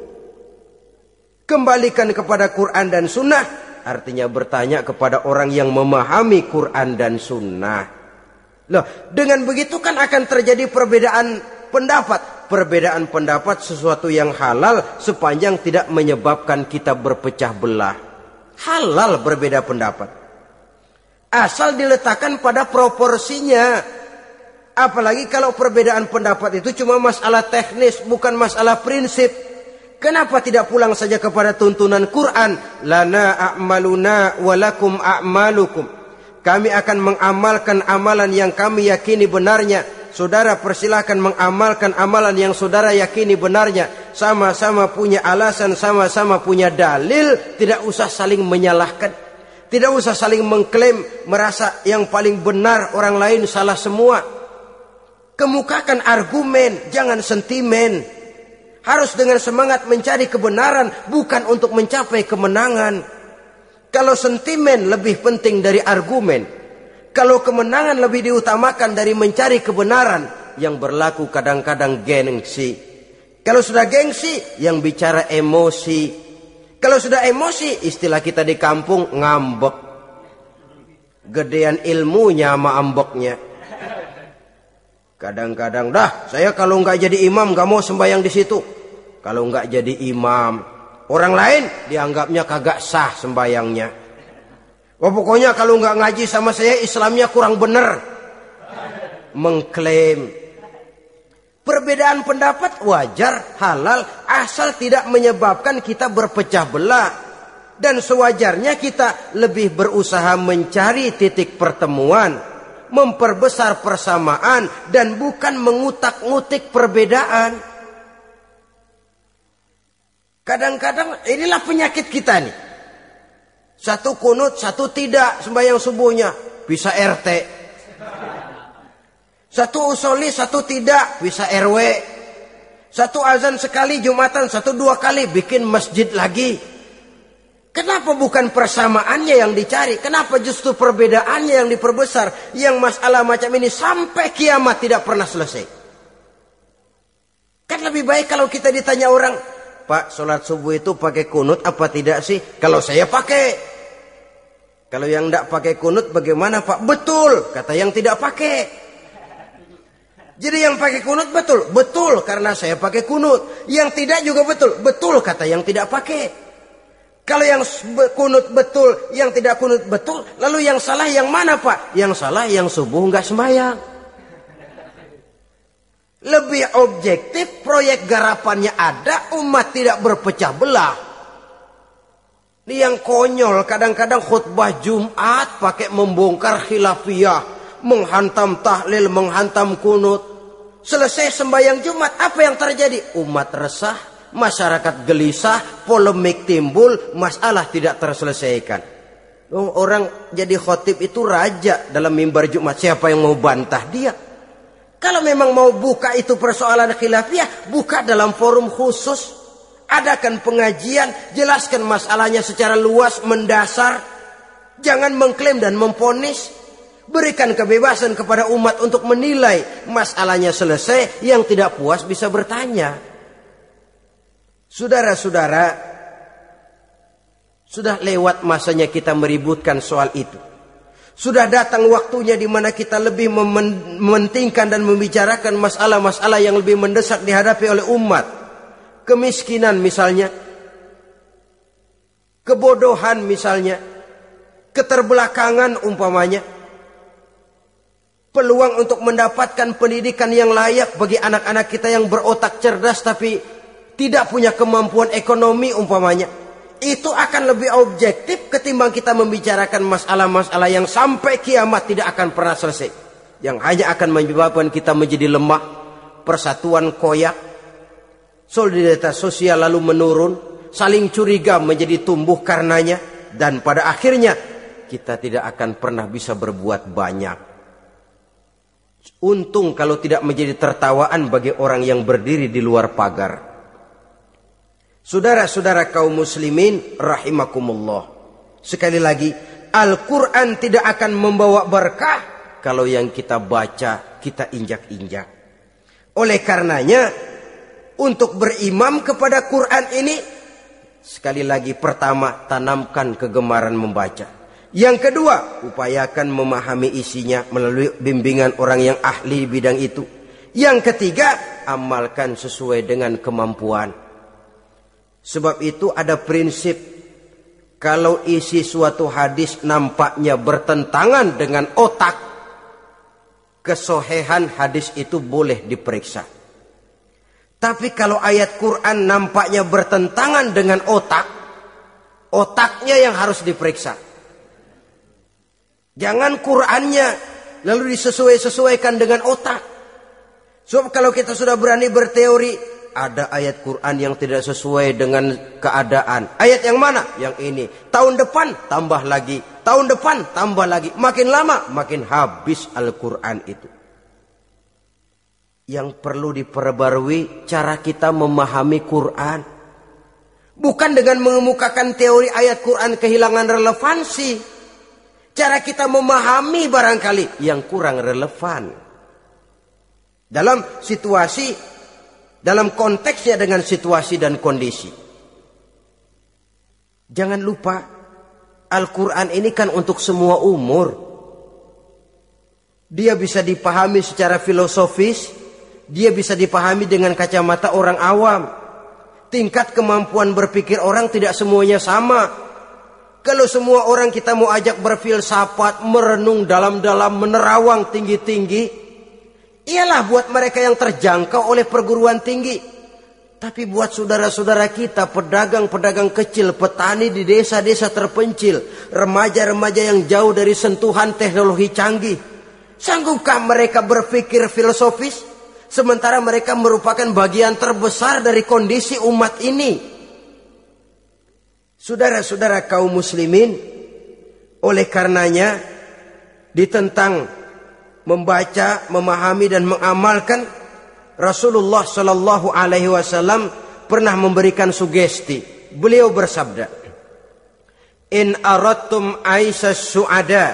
Kembalikan kepada Quran dan sunnah artinya bertanya kepada orang yang memahami Quran dan sunnah. Loh, dengan begitu kan akan terjadi perbedaan pendapat. Perbedaan pendapat sesuatu yang halal sepanjang tidak menyebabkan kita berpecah belah. Halal berbeda pendapat. Asal diletakkan pada proporsinya. Apalagi kalau perbedaan pendapat itu cuma masalah teknis, bukan masalah prinsip. Kenapa tidak pulang saja kepada tuntunan Quran? Lana a'maluna walakum a'malukum. Kami akan mengamalkan amalan yang kami yakini benarnya. saudara persilahkan mengamalkan amalan yang saudara yakini benarnya. Sama-sama punya alasan, sama-sama punya dalil. Tidak usah saling menyalahkan. Tidak usah saling mengklaim, merasa yang paling benar, orang lain salah semua. Kemukakan argumen, jangan sentimen. Harus dengan semangat mencari kebenaran, bukan untuk mencapai kemenangan. Kalau sentimen lebih penting dari argumen, kalau kemenangan lebih diutamakan dari mencari kebenaran, yang berlaku kadang-kadang gengsi. Kalau sudah gengsi, yang bicara emosi. Kalau sudah emosi, istilah kita di kampung, ngambek. Gedean ilmunya sama ambeknya. Kadang-kadang, dah saya kalau nggak jadi imam nggak mau sembahyang di situ. Kalau nggak jadi imam, orang lain dianggapnya kagak sah sembahyangnya. Oh, pokoknya kalau nggak ngaji sama saya Islamnya kurang bener. Mengklaim. Perbedaan pendapat wajar, halal, asal tidak menyebabkan kita berpecah belah. Dan sewajarnya kita lebih berusaha mencari titik pertemuan, memperbesar persamaan, dan bukan mengutak-ngutik perbedaan. Kadang-kadang inilah penyakit kita nih. Satu kunut, satu tidak sembahyang subuhnya. Bisa RT. Satu usoli, satu tidak, bisa RW. Satu azan sekali Jumatan, satu dua kali, bikin masjid lagi. Kenapa bukan persamaannya yang dicari? Kenapa justru perbedaannya yang diperbesar? Yang masalah macam ini sampai kiamat tidak pernah selesai. Kan lebih baik kalau kita ditanya orang, Pak, sholat subuh itu pakai kunut apa tidak sih? Kalau saya pakai. Kalau yang tidak pakai kunut bagaimana Pak? Betul, kata yang tidak pakai. Jadi yang pakai kunut betul, betul karena saya pakai kunut. Yang tidak juga betul, betul kata yang tidak pakai. Kalau yang kunut betul, yang tidak kunut betul, lalu yang salah yang mana Pak? Yang salah yang subuh nggak sembahyang. Lebih objektif, proyek garapannya ada, umat tidak berpecah belah. Ini yang konyol, kadang-kadang khutbah Jumat pakai membongkar khilafiyah. Menghantam tahlil, menghantam kunut. Selesai sembahyang Jumat, apa yang terjadi? Umat resah, masyarakat gelisah, polemik timbul, masalah tidak terselesaikan. Orang jadi khotib itu raja dalam mimbar Jumat. Siapa yang mau bantah dia? Kalau memang mau buka itu persoalan khilafiyah, buka dalam forum khusus. Adakan pengajian, jelaskan masalahnya secara luas, mendasar. Jangan mengklaim dan memponis. Berikan kebebasan kepada umat untuk menilai. Masalahnya selesai, yang tidak puas bisa bertanya. Saudara-saudara, sudah lewat masanya kita meributkan soal itu. Sudah datang waktunya di mana kita lebih mementingkan dan membicarakan masalah-masalah yang lebih mendesak dihadapi oleh umat. Kemiskinan misalnya, kebodohan misalnya, keterbelakangan umpamanya. Peluang untuk mendapatkan pendidikan yang layak bagi anak-anak kita yang berotak cerdas tapi tidak punya kemampuan ekonomi umpamanya. Itu akan lebih objektif ketimbang kita membicarakan masalah-masalah yang sampai kiamat tidak akan pernah selesai. Yang hanya akan menyebabkan kita menjadi lemah, persatuan koyak, solidaritas sosial lalu menurun, saling curiga menjadi tumbuh karenanya, dan pada akhirnya kita tidak akan pernah bisa berbuat banyak. Untung kalau tidak menjadi tertawaan bagi orang yang berdiri di luar pagar. Saudara-saudara kaum muslimin rahimakumullah. Sekali lagi, Al-Quran tidak akan membawa berkah kalau yang kita baca kita injak-injak. Oleh karenanya, untuk berimam kepada Quran ini, sekali lagi pertama, tanamkan kegemaran membaca. Yang kedua, upayakan memahami isinya melalui bimbingan orang yang ahli bidang itu. Yang ketiga, amalkan sesuai dengan kemampuan. Sebab itu ada prinsip, kalau isi suatu hadis nampaknya bertentangan dengan otak, kesohihan hadis itu boleh diperiksa. Tapi kalau ayat Quran nampaknya bertentangan dengan otak, otaknya yang harus diperiksa. Jangan Qurannya lalu disesuaikan dengan otak. Sebab kalau kita sudah berani berteori, ada ayat Quran yang tidak sesuai dengan keadaan. Ayat yang mana? Yang ini. Tahun depan tambah lagi. Tahun depan tambah lagi. Makin lama makin habis Al-Quran itu. Yang perlu diperbarui cara kita memahami Quran. Bukan dengan mengemukakan teori ayat Quran kehilangan relevansi. Cara kita memahami barangkali yang kurang relevan. Dalam situasi, dalam konteksnya dengan situasi dan kondisi. Jangan lupa, Al-Quran ini kan untuk semua umur. Dia bisa dipahami secara filosofis, dia bisa dipahami dengan kacamata orang awam. Tingkat kemampuan berpikir orang tidak semuanya sama. Kalau semua orang kita mau ajak berfilsafat, merenung dalam-dalam, menerawang tinggi-tinggi, ialah buat mereka yang terjangkau oleh perguruan tinggi. Tapi buat saudara-saudara kita, pedagang-pedagang kecil, petani di desa-desa terpencil, remaja-remaja yang jauh dari sentuhan teknologi canggih, sanggupkah mereka berpikir filosofis? Sementara mereka merupakan bagian terbesar dari kondisi umat ini. Saudara-saudara kaum muslimin, oleh karenanya ditentang membaca, memahami dan mengamalkan. Rasulullah sallallahu alaihi wasallam pernah memberikan sugesti. Beliau bersabda, "In aradtum aisas su'ada,"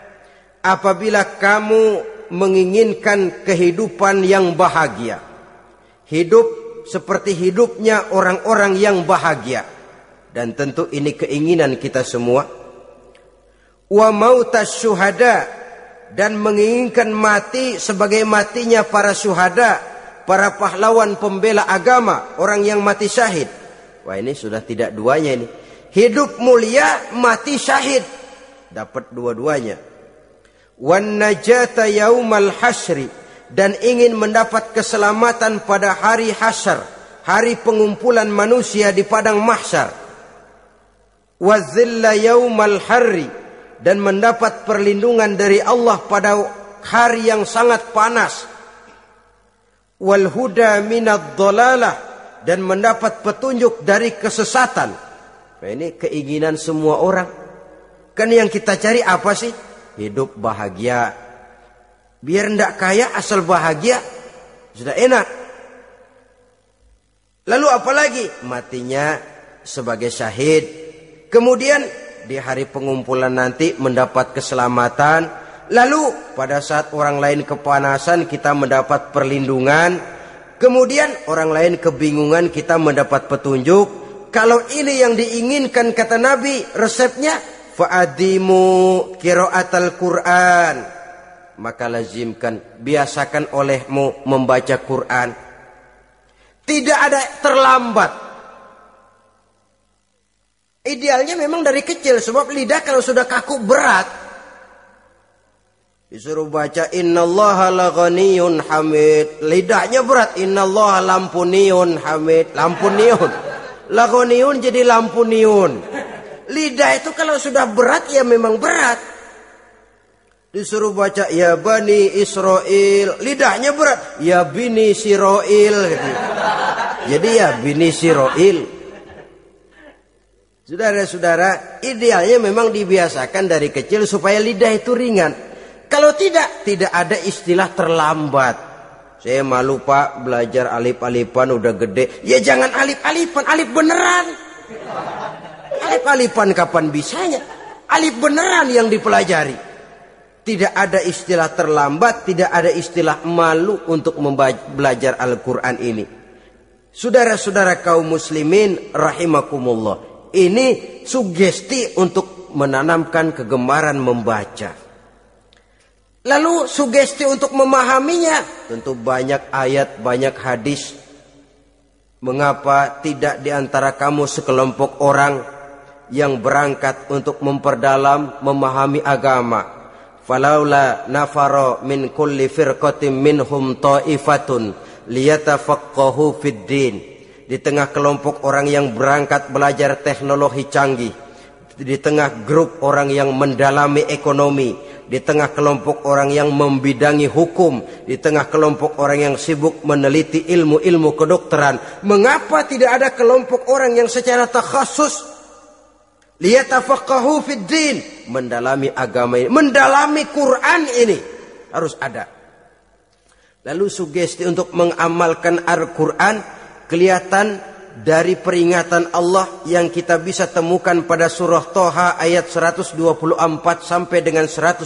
apabila kamu menginginkan kehidupan yang bahagia, hidup seperti hidupnya orang-orang yang bahagia, dan tentu ini keinginan kita semua, wa mautas syuhada, dan menginginkan mati sebagai matinya para syuhada, para pahlawan pembela agama, orang yang mati syahid. Wah, ini sudah tidak duanya ini. Hidup mulia, mati syahid. Dapat dua-duanya. Wan najata yaumal hasyri, dan ingin mendapat keselamatan pada hari hasyar, hari pengumpulan manusia di padang mahsyar. Wa zilla yaumal harri, dan mendapat perlindungan dari Allah pada hari yang sangat panas. Wal huda minad dhalalah, dan mendapat petunjuk dari kesesatan. Nah, ini keinginan semua orang. Kan yang kita cari apa sih? Hidup bahagia. Biar ndak kaya asal bahagia, sudah enak. Lalu apa lagi? Matinya sebagai syahid. Kemudian di hari pengumpulan nanti mendapat keselamatan. Lalu pada saat orang lain kepanasan kita mendapat perlindungan. Kemudian orang lain kebingungan kita mendapat petunjuk. Kalau ini yang diinginkan kata Nabi, resepnya fa'adimu qiraatal Quran, maka lazimkan, biasakan olehmu membaca Quran. Tidak ada terlambat. Idealnya memang dari kecil, sebab lidah kalau sudah kaku berat. Disuruh baca innallaha laghaniyun hamid, lidahnya berat. Innallaha lampuniyun hamid, lampuniyun. Laghaniyun jadi lampuniyun. Lidah itu kalau sudah berat ya memang berat. Disuruh baca ya bani Israel, lidahnya berat. Ya bini Siroil gitu. Jadi ya bini Siroil. Saudara-saudara, idealnya memang dibiasakan dari kecil supaya lidah itu ringan. Kalau tidak ada istilah terlambat. Saya malu Pak, belajar alif-alifan udah gede. Ya jangan alif-alifan, alif beneran. Alif-alifan kapan bisanya? Alif beneran yang dipelajari. Tidak ada istilah terlambat, tidak ada istilah malu untuk belajar Al-Quran ini. Saudara-saudara kaum muslimin rahimakumullah. Ini sugesti untuk menanamkan kegemaran membaca. Lalu sugesti untuk memahaminya. Tentu banyak ayat, banyak hadis. Mengapa tidak di antara kamu sekelompok orang yang berangkat untuk memperdalam, memahami agama? Falaula nafaro min kulli firqatin minhum ta'ifatun liyatafaqahu fid din. Di tengah kelompok orang yang berangkat belajar teknologi canggih, di tengah grup orang yang mendalami ekonomi, di tengah kelompok orang yang membidangi hukum, di tengah kelompok orang yang sibuk meneliti ilmu-ilmu kedokteran, mengapa tidak ada kelompok orang yang secara takhasus liyatafaqahu fid din, mendalami agama ini, mendalami Quran ini, harus ada. Lalu sugesti untuk mengamalkan Al-Quran kelihatan dari peringatan Allah yang kita bisa temukan pada surah Toha ayat 124 sampai dengan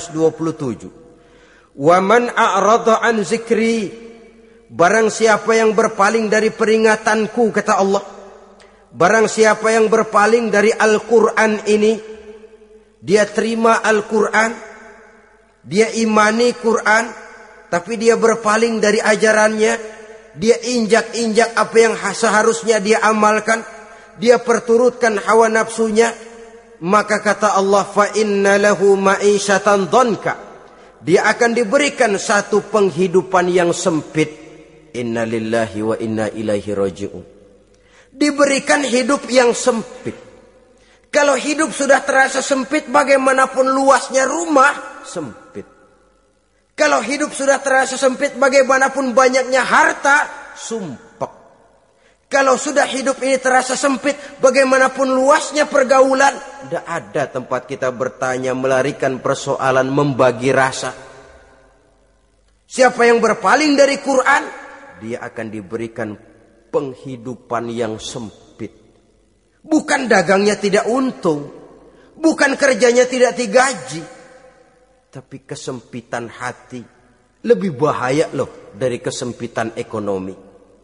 127. Wa man a'rada an zikri, barang siapa yang berpaling dari peringatanku, kata Allah, barang siapa yang berpaling dari Al-Quran ini, dia terima Al-Quran, dia imani Quran, tapi dia berpaling dari ajarannya, dia injak-injak apa yang seharusnya dia amalkan, dia perturutkan hawa nafsunya, maka kata Allah, fa inna lahu ma'isyatan dhanka, dia akan diberikan satu penghidupan yang sempit. Inna lillahi wa inna ilaihi raji'un. Diberikan hidup yang sempit. Kalau hidup sudah terasa sempit, bagaimanapun luasnya rumah, sempit. Kalau hidup sudah terasa sempit, bagaimanapun banyaknya harta, sumpek. Kalau sudah hidup ini terasa sempit, bagaimanapun luasnya pergaulan, tidak ada tempat kita bertanya, melarikan persoalan, membagi rasa. Siapa yang berpaling dari Quran, dia akan diberikan penghidupan yang sempit. Bukan dagangnya tidak untung, bukan kerjanya tidak digaji, tapi kesempitan hati lebih bahaya loh dari kesempitan ekonomi.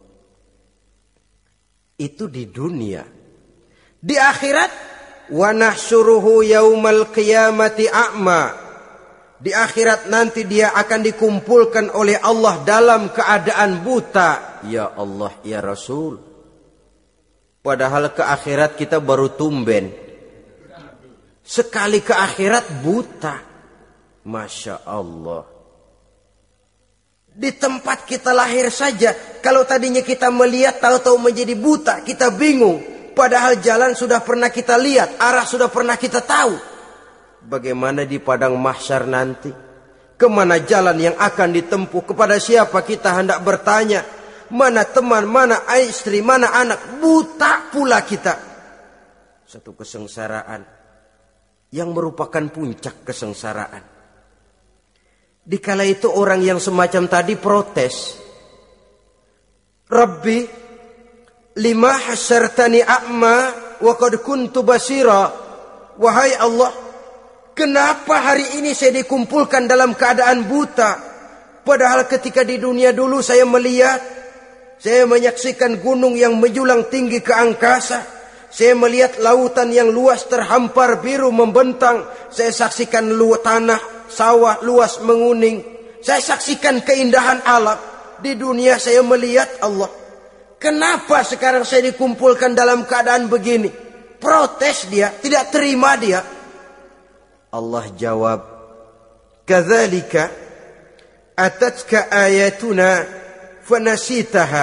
Itu di dunia. Di akhirat, wa nahsyuruhu yaumal qiyamati a'ma. Di akhirat nanti dia akan dikumpulkan oleh Allah dalam keadaan buta. Ya Allah, ya Rasul. Padahal ke akhirat kita baru tumben. Sekali ke akhirat buta. Masya Allah. Di tempat kita lahir saja, kalau tadinya kita melihat, tahu-tahu menjadi buta, kita bingung. Padahal jalan sudah pernah kita lihat, arah sudah pernah kita tahu. Bagaimana di padang mahsyar nanti? Kemana jalan yang akan ditempuh? Kepada siapa kita hendak bertanya? Mana teman, mana istri, mana anak? Buta pula kita. Satu kesengsaraan yang merupakan puncak kesengsaraan. Dikala itu orang yang semacam tadi protes. Rabbi, lima hasyartani a'ma wa qad kuntu basira. Wahai Allah, kenapa hari ini saya dikumpulkan dalam keadaan buta? Padahal ketika di dunia dulu saya melihat, saya menyaksikan gunung yang menjulang tinggi ke angkasa. Saya melihat lautan yang luas terhampar biru membentang. Saya saksikan tanah sawah luas menguning. Saya saksikan keindahan alam. Di dunia saya melihat Allah. Kenapa sekarang saya dikumpulkan dalam keadaan begini? Protes dia, tidak terima dia. Allah jawab, kadzalika atatka ayatuna fanasitaha.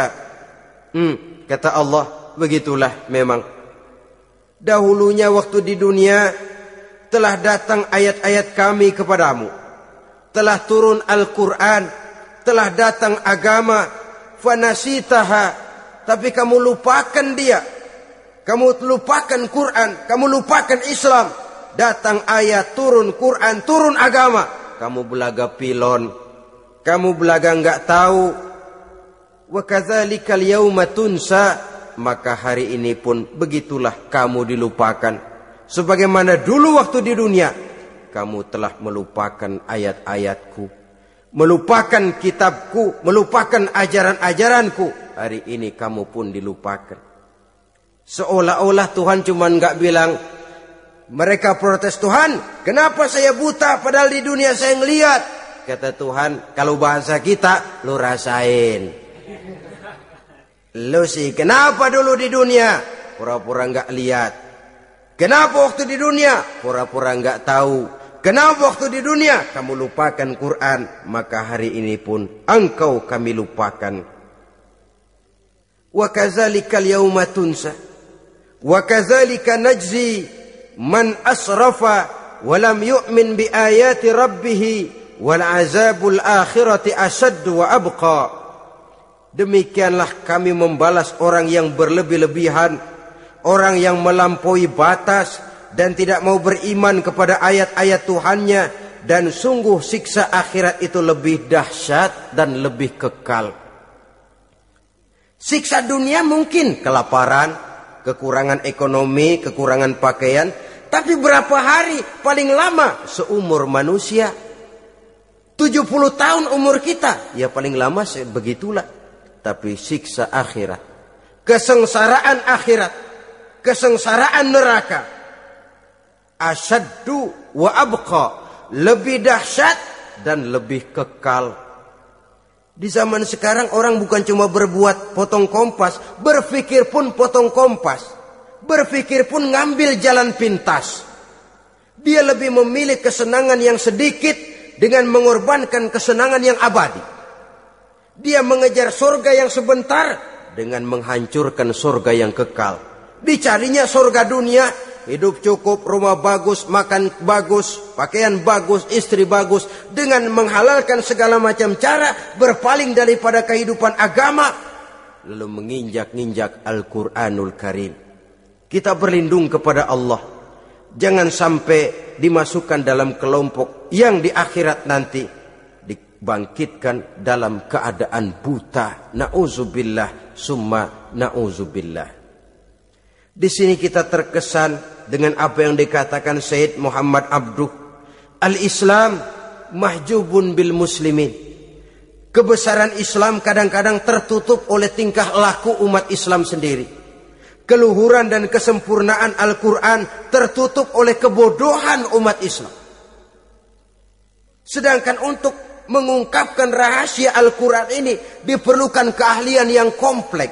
Kata Allah, begitulah memang. Dahulunya waktu di dunia telah datang ayat-ayat kami kepadamu, telah turun Al-Quran, telah datang agama, fanasitaha, tapi kamu lupakan dia, kamu lupakan Quran, kamu lupakan Islam. Datang ayat, turun Quran, turun agama, kamu belaga pilon, kamu belaga enggak tahu. Wa kadzalikal yauma tunsa, maka hari ini pun begitulah kamu dilupakan. Sebagaimana dulu waktu di dunia, kamu telah melupakan ayat-ayatku, melupakan kitabku, melupakan ajaran-ajaranku. Hari ini kamu pun dilupakan. Seolah-olah Tuhan cuma enggak bilang, mereka protes, Tuhan, kenapa saya buta padahal di dunia saya ngelihat? Kata Tuhan, kalau bahasa kita, lu rasain. Lu sih, kenapa dulu di dunia? Pura-pura enggak lihat. Kenapa waktu di dunia? Pura-pura enggak tahu. Kenapa waktu di dunia? Kamu lupakan Quran. Maka hari ini pun engkau kami lupakan. Wa kadzalikal yauma tunsa. Wa kadzalika najzi man asrafa walam yu'min bi ayati rabbih wal azabul akhirati asaddu wa abqa. Demikianlah kami membalas orang yang berlebih-lebihan, orang yang melampaui batas dan tidak mau beriman kepada ayat-ayat Tuhannya, dan sungguh siksa akhirat itu lebih dahsyat dan lebih kekal. Siksa dunia mungkin kelaparan, kekurangan ekonomi, kekurangan pakaian, tapi berapa hari paling lama seumur manusia? 70 tahun umur kita, ya paling lama begitulah. Tapi siksa akhirat, kesengsaraan akhirat, kesengsaraan neraka, asyaddu wa abqa, lebih dahsyat dan lebih kekal. Di zaman sekarang orang bukan cuma berbuat potong kompas, berpikir pun potong kompas, berpikir pun ngambil jalan pintas. Dia lebih memilih kesenangan yang sedikit dengan mengorbankan kesenangan yang abadi. Dia mengejar surga yang sebentar dengan menghancurkan surga yang kekal. Dicarinya surga dunia, hidup cukup, rumah bagus, makan bagus, pakaian bagus, istri bagus, dengan menghalalkan segala macam cara, berpaling daripada kehidupan agama, lalu menginjak-injak Al-Quranul Karim. Kita berlindung kepada Allah, jangan sampai dimasukkan dalam kelompok yang di akhirat nanti dibangkitkan dalam keadaan buta. Na'udzubillah summa na'udzubillah. Di sini kita terkesan dengan apa yang dikatakan Sayyid Muhammad Abduh, al-Islam mahjubun bil muslimin. Kebesaran Islam kadang-kadang tertutup oleh tingkah laku umat Islam sendiri. Keluhuran dan kesempurnaan Al-Quran tertutup oleh kebodohan umat Islam. Sedangkan untuk mengungkapkan rahasia Al-Quran ini diperlukan keahlian yang kompleks.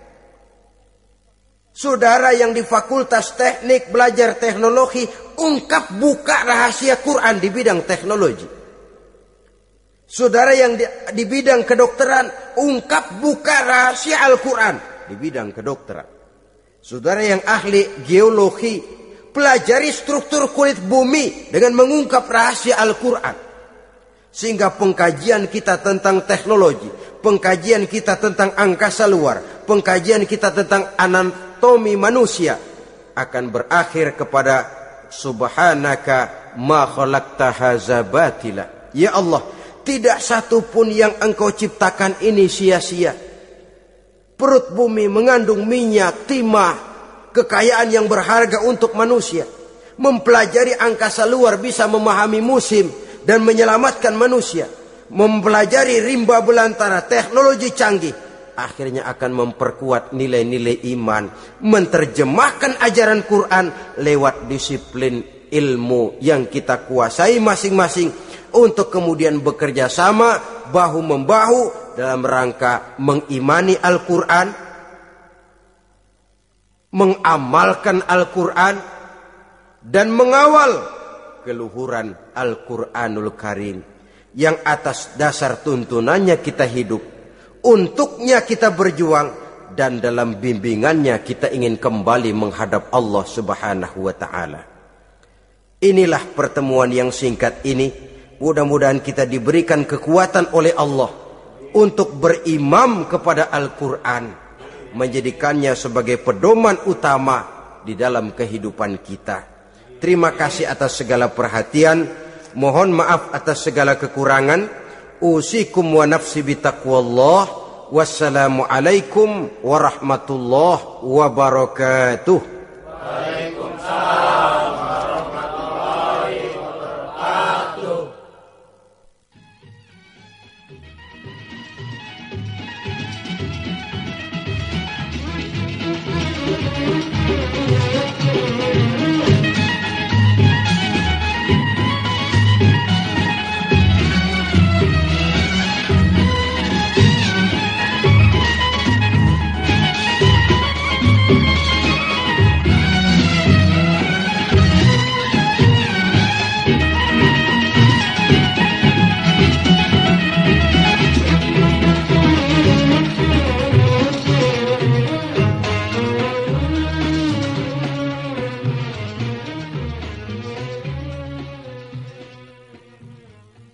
Saudara yang di fakultas teknik belajar teknologi, ungkap buka rahasia Quran di bidang teknologi. Saudara yang di bidang kedokteran, ungkap buka rahasia Al-Quran di bidang kedokteran. Saudara yang ahli geologi, pelajari struktur kulit bumi dengan mengungkap rahasia Al-Quran. Sehingga pengkajian kita tentang teknologi, pengkajian kita tentang angkasa luar, pengkajian kita tentang anatomi manusia akan berakhir kepada subhanaka ma khalaqta hadza batila. Ya Allah, tidak satu pun yang Engkau ciptakan ini sia-sia. Perut bumi mengandung minyak, timah, kekayaan yang berharga untuk manusia. Mempelajari angkasa luar bisa memahami musim dan menyelamatkan manusia. Mempelajari rimba belantara, teknologi canggih, akhirnya akan memperkuat nilai-nilai iman. Menterjemahkan ajaran Quran lewat disiplin ilmu yang kita kuasai masing-masing, untuk kemudian bekerja sama bahu-membahu dalam rangka mengimani Al-Quran, mengamalkan Al-Quran, dan mengawal keluhuran Al-Quranul Karim yang atas dasar tuntunannya kita hidup, untuknya kita berjuang, dan dalam bimbingannya kita ingin kembali menghadap Allah Subhanahu wa ta'ala. Inilah pertemuan yang singkat ini. Mudah-mudahan kita diberikan kekuatan oleh Allah untuk berimam kepada Al-Quran, menjadikannya sebagai pedoman utama di dalam kehidupan kita. Terima kasih atas segala perhatian. Mohon maaf atas segala kekurangan. Usikum wa nafsi bitaqwallah. Wassalamu alaikum warahmatullahi wabarakatuh. Waalaikumsalam warahmatullahi wabarakatuh.